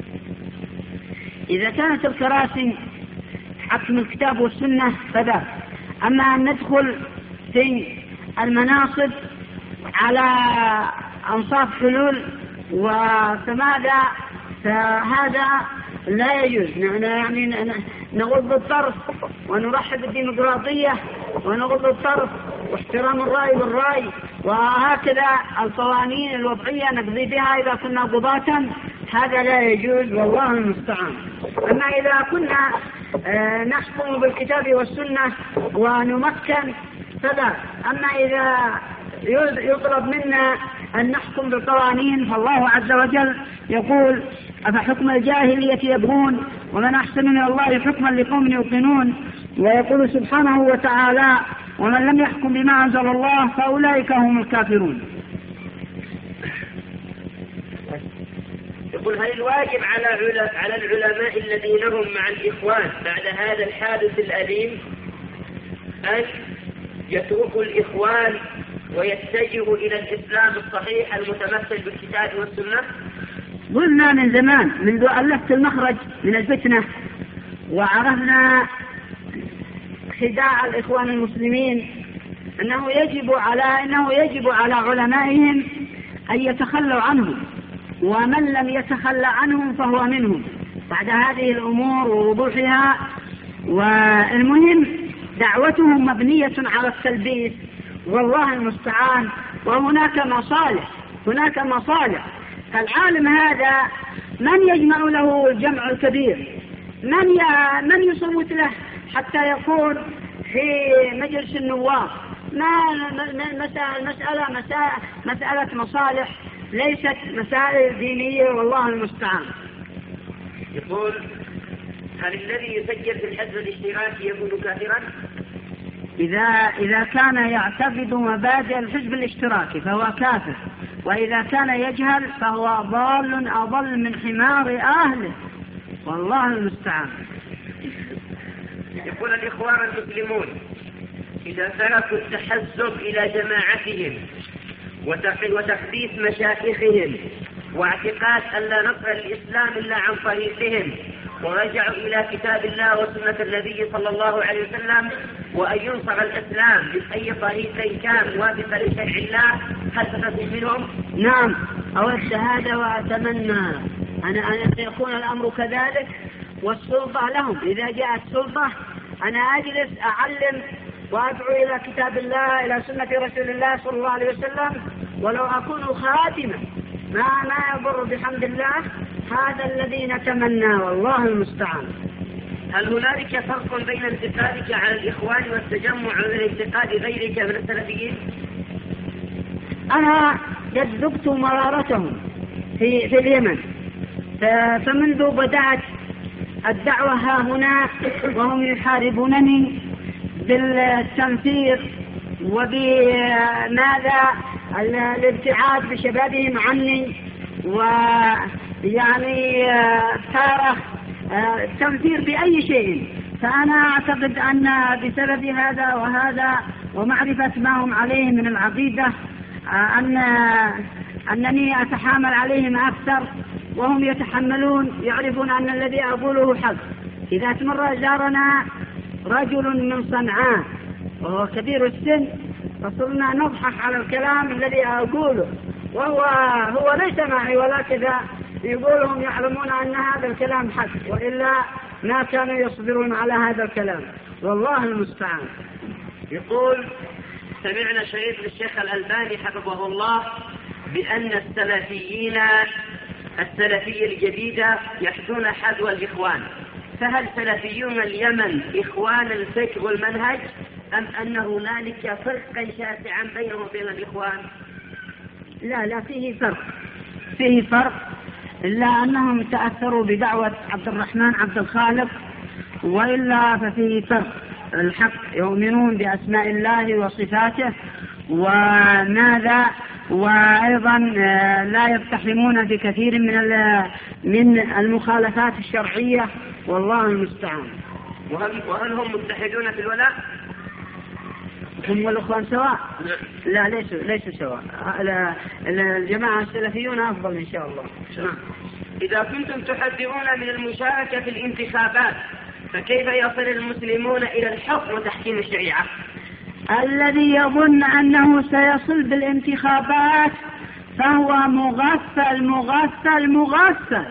إذا كانت الكراسي حكم الكتاب والسنة فذاك، أما أن ندخل في المناصب على أنصاف حلول وفماذا فهذا لا يجوز. يعني نغض الطرف ونرحب بالديمقراطية ونغض الطرف واحترام الرأي بالرأي، وهكذا القوانين الوضعية نقضي بها إذا كنا قضاة، هذا لا يجوز والله المستعان. أما إذا كنا نحكم بالكتاب والسنة ونمكن فلا. أما إذا يطلب منا أن نحكم بالقوانين فالله عز وجل يقول أفحكم الجاهلية يبغون ومن أحسن من الله حكما لقوم يوقنون، ويقول سبحانه وتعالى ومن لم يحكم بما أنزل الله فأولئك هم الكافرون. يقول هل الواجب على العلماء الذين هم مع الإخوان بعد هذا الحادث الأليم أن يتركوا الإخوان ويتجهوا إلى الإسلام الصحيح المتمثل بالكتاب والسنة؟ قلنا من زمان منذ ألفت المخرج من الفتنة وعرفنا خداع الإخوان المسلمين أنه يجب على علمائهم أن يتخلوا عنهم، ومن لم يتخلى عنهم فهو منهم بعد هذه الأمور ووضوحها. والمهم دعوتهم مبنية على التلبيس والله المستعان، وهناك مصالح. فالعالم هذا من يجمع له الجمع الكبير؟ من يصوت له حتى يكون في مجلس النواب؟ مسألة مصالح ليست مسائل دينية والله المستعان. يقول هل الذي يسجل في الحزب الاشتراكي يكون كافرا؟ إذا كان يعتقد مبادئ الحزب الاشتراكي فهو كافر، وإذا كان يجهل فهو ضال أضل من حمار أهله والله المستعان. يقول الإخوان المسلمون إذا تركوا التحزب إلى جماعتهم وتحديث مشايخهم واعتقاد أن لا نصر الإسلام إلا عن طريقهم، ورجعوا إلى كتاب الله وسنة النبي صلى الله عليه وسلم، وأن ينصر الإسلام بأي طريق كان موافقا لشرع الله، هل تكون منهم؟ نعم، أود هذا وأتمنى أن يكون الأمر كذلك، والسلطة لهم. إذا جاءت سلطة أنا أجلس أعلم وأدعو إلى كتاب الله إلى سنة رسول الله صلى الله عليه وسلم، ولو أكون خاتما ما يضر بحمد الله. هذا الذي نتمنى والله المستعان. هل هنالك فرق بين انتقادك على الإخوان والتجمع وبين انتقاد غيرك من السلفيين؟ أنا قد ذقت مرارتهم في اليمن، فمنذ بدأت الدعوة ها هنا وهم يحاربونني بالتنفير وبماذا الابتعاد بشبابهم عني، ويعني تارة التنفير بأي شيء. فأنا أعتقد أن بسبب هذا وهذا ومعرفة ما هم عليه من العقيدة أنني أتحامل عليهم أكثر، وهم يتحملون يعرفون أن الذي أقوله حق. إذا تمر جارنا رجل من صنعاء وهو كبير السن، فصرنا نضحك على الكلام الذي أقوله، وهو ليس معي ولا كذا، يقولهم يعلمون أن هذا الكلام حق، وإلا ما كانوا يصبرون على هذا الكلام، والله المستعان. يقول: سمعنا شريط للشيخ الألباني حفظه الله بأن السلفية الجديدة يحدون حذو الإخوان، فهل سلفيون اليمن إخوان الفكر والمنهج، أم أن هنالك فرقا شاسعا بينهم وبين الإخوان؟ لا، فيه فرق، إلا أنهم تأثروا بدعوة عبد الرحمن عبد الخالق، وإلا ففيه فرق. الحق يؤمنون بأسماء الله وصفاته وماذا، وأيضا لا يقتحمون في كثير من المخالفات الشرعية، والله المستعان. وهل هم متحدون في الولاء؟ هم والإخوان سواء؟ لا، ليسوا سواء. الجماعة السلفيون أفضل إن شاء الله. إذا كنتم تحذرون من المشاركة في الانتخابات، فكيف يصل المسلمون إلى الحكم وتحكيم الشريعة؟ الذي يظن أنه سيصل بالانتخابات فهو مغفل.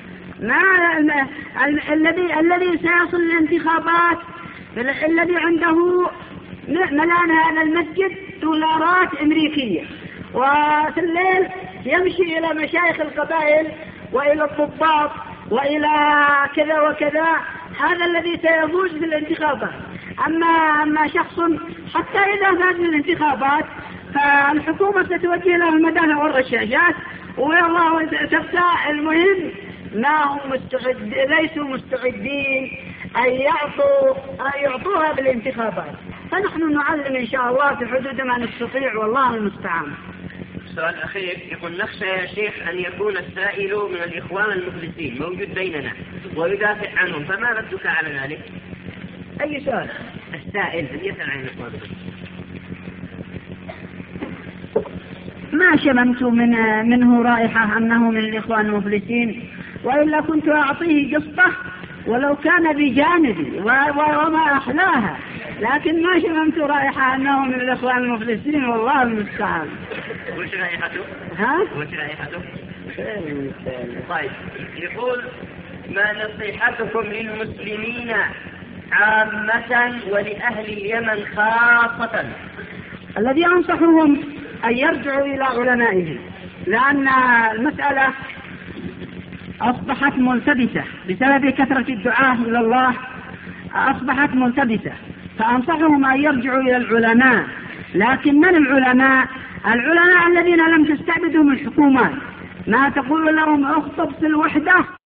الذي سيصل للانتخابات الذي عنده ملان هذا المسجد دولارات أمريكية، وفي الليل يمشي إلى مشايخ القبائل وإلى الضباط وإلى كذا وكذا، هذا الذي سيفوز بالانتخابات. أما شخص حتى إذا فاز بالانتخابات فالحكومة ستوجه له المدافع والرشاشات والله تبقى. المهم ما هم ليسوا مستعدين أن يعطوها بالانتخابات، فنحن نعلم إن شاء الله في حدود ما نستطيع، والله المستعان. السؤال الأخير يقول: نخشى يا شيخ أن يكون السائل من الإخوان المفلسين موجود بيننا ويدافع عنهم، فما ردك على ذلك؟ أي سؤال؟ السائل يسأل عن الإخوان. ما شممت منه رائحة أنه من الإخوان المفلسين، وإلا كنت أعطيه قسطة ولو كان بجانبي وما أحلاها، لكن ما شممت رائحة أنه من الإخوان المفلسين، والله المستعان. وش رائحته؟ وش رائحته؟ طيب، يقول: ما نصيحتكم للمسلمين عامة ولأهل اليمن خاصة؟ الذي أنصحهم أن يرجعوا إلى علمائهم، لأن المسألة أصبحت ملتبسة بسبب كثرة الدعاء إلى الله، أصبحت ملتبسة، فأنصحهم أن يرجعوا إلى العلماء. لكن من العلماء الذين لم تستعبدهم الحكومات، ما تقول لهم اخطب في الوحدة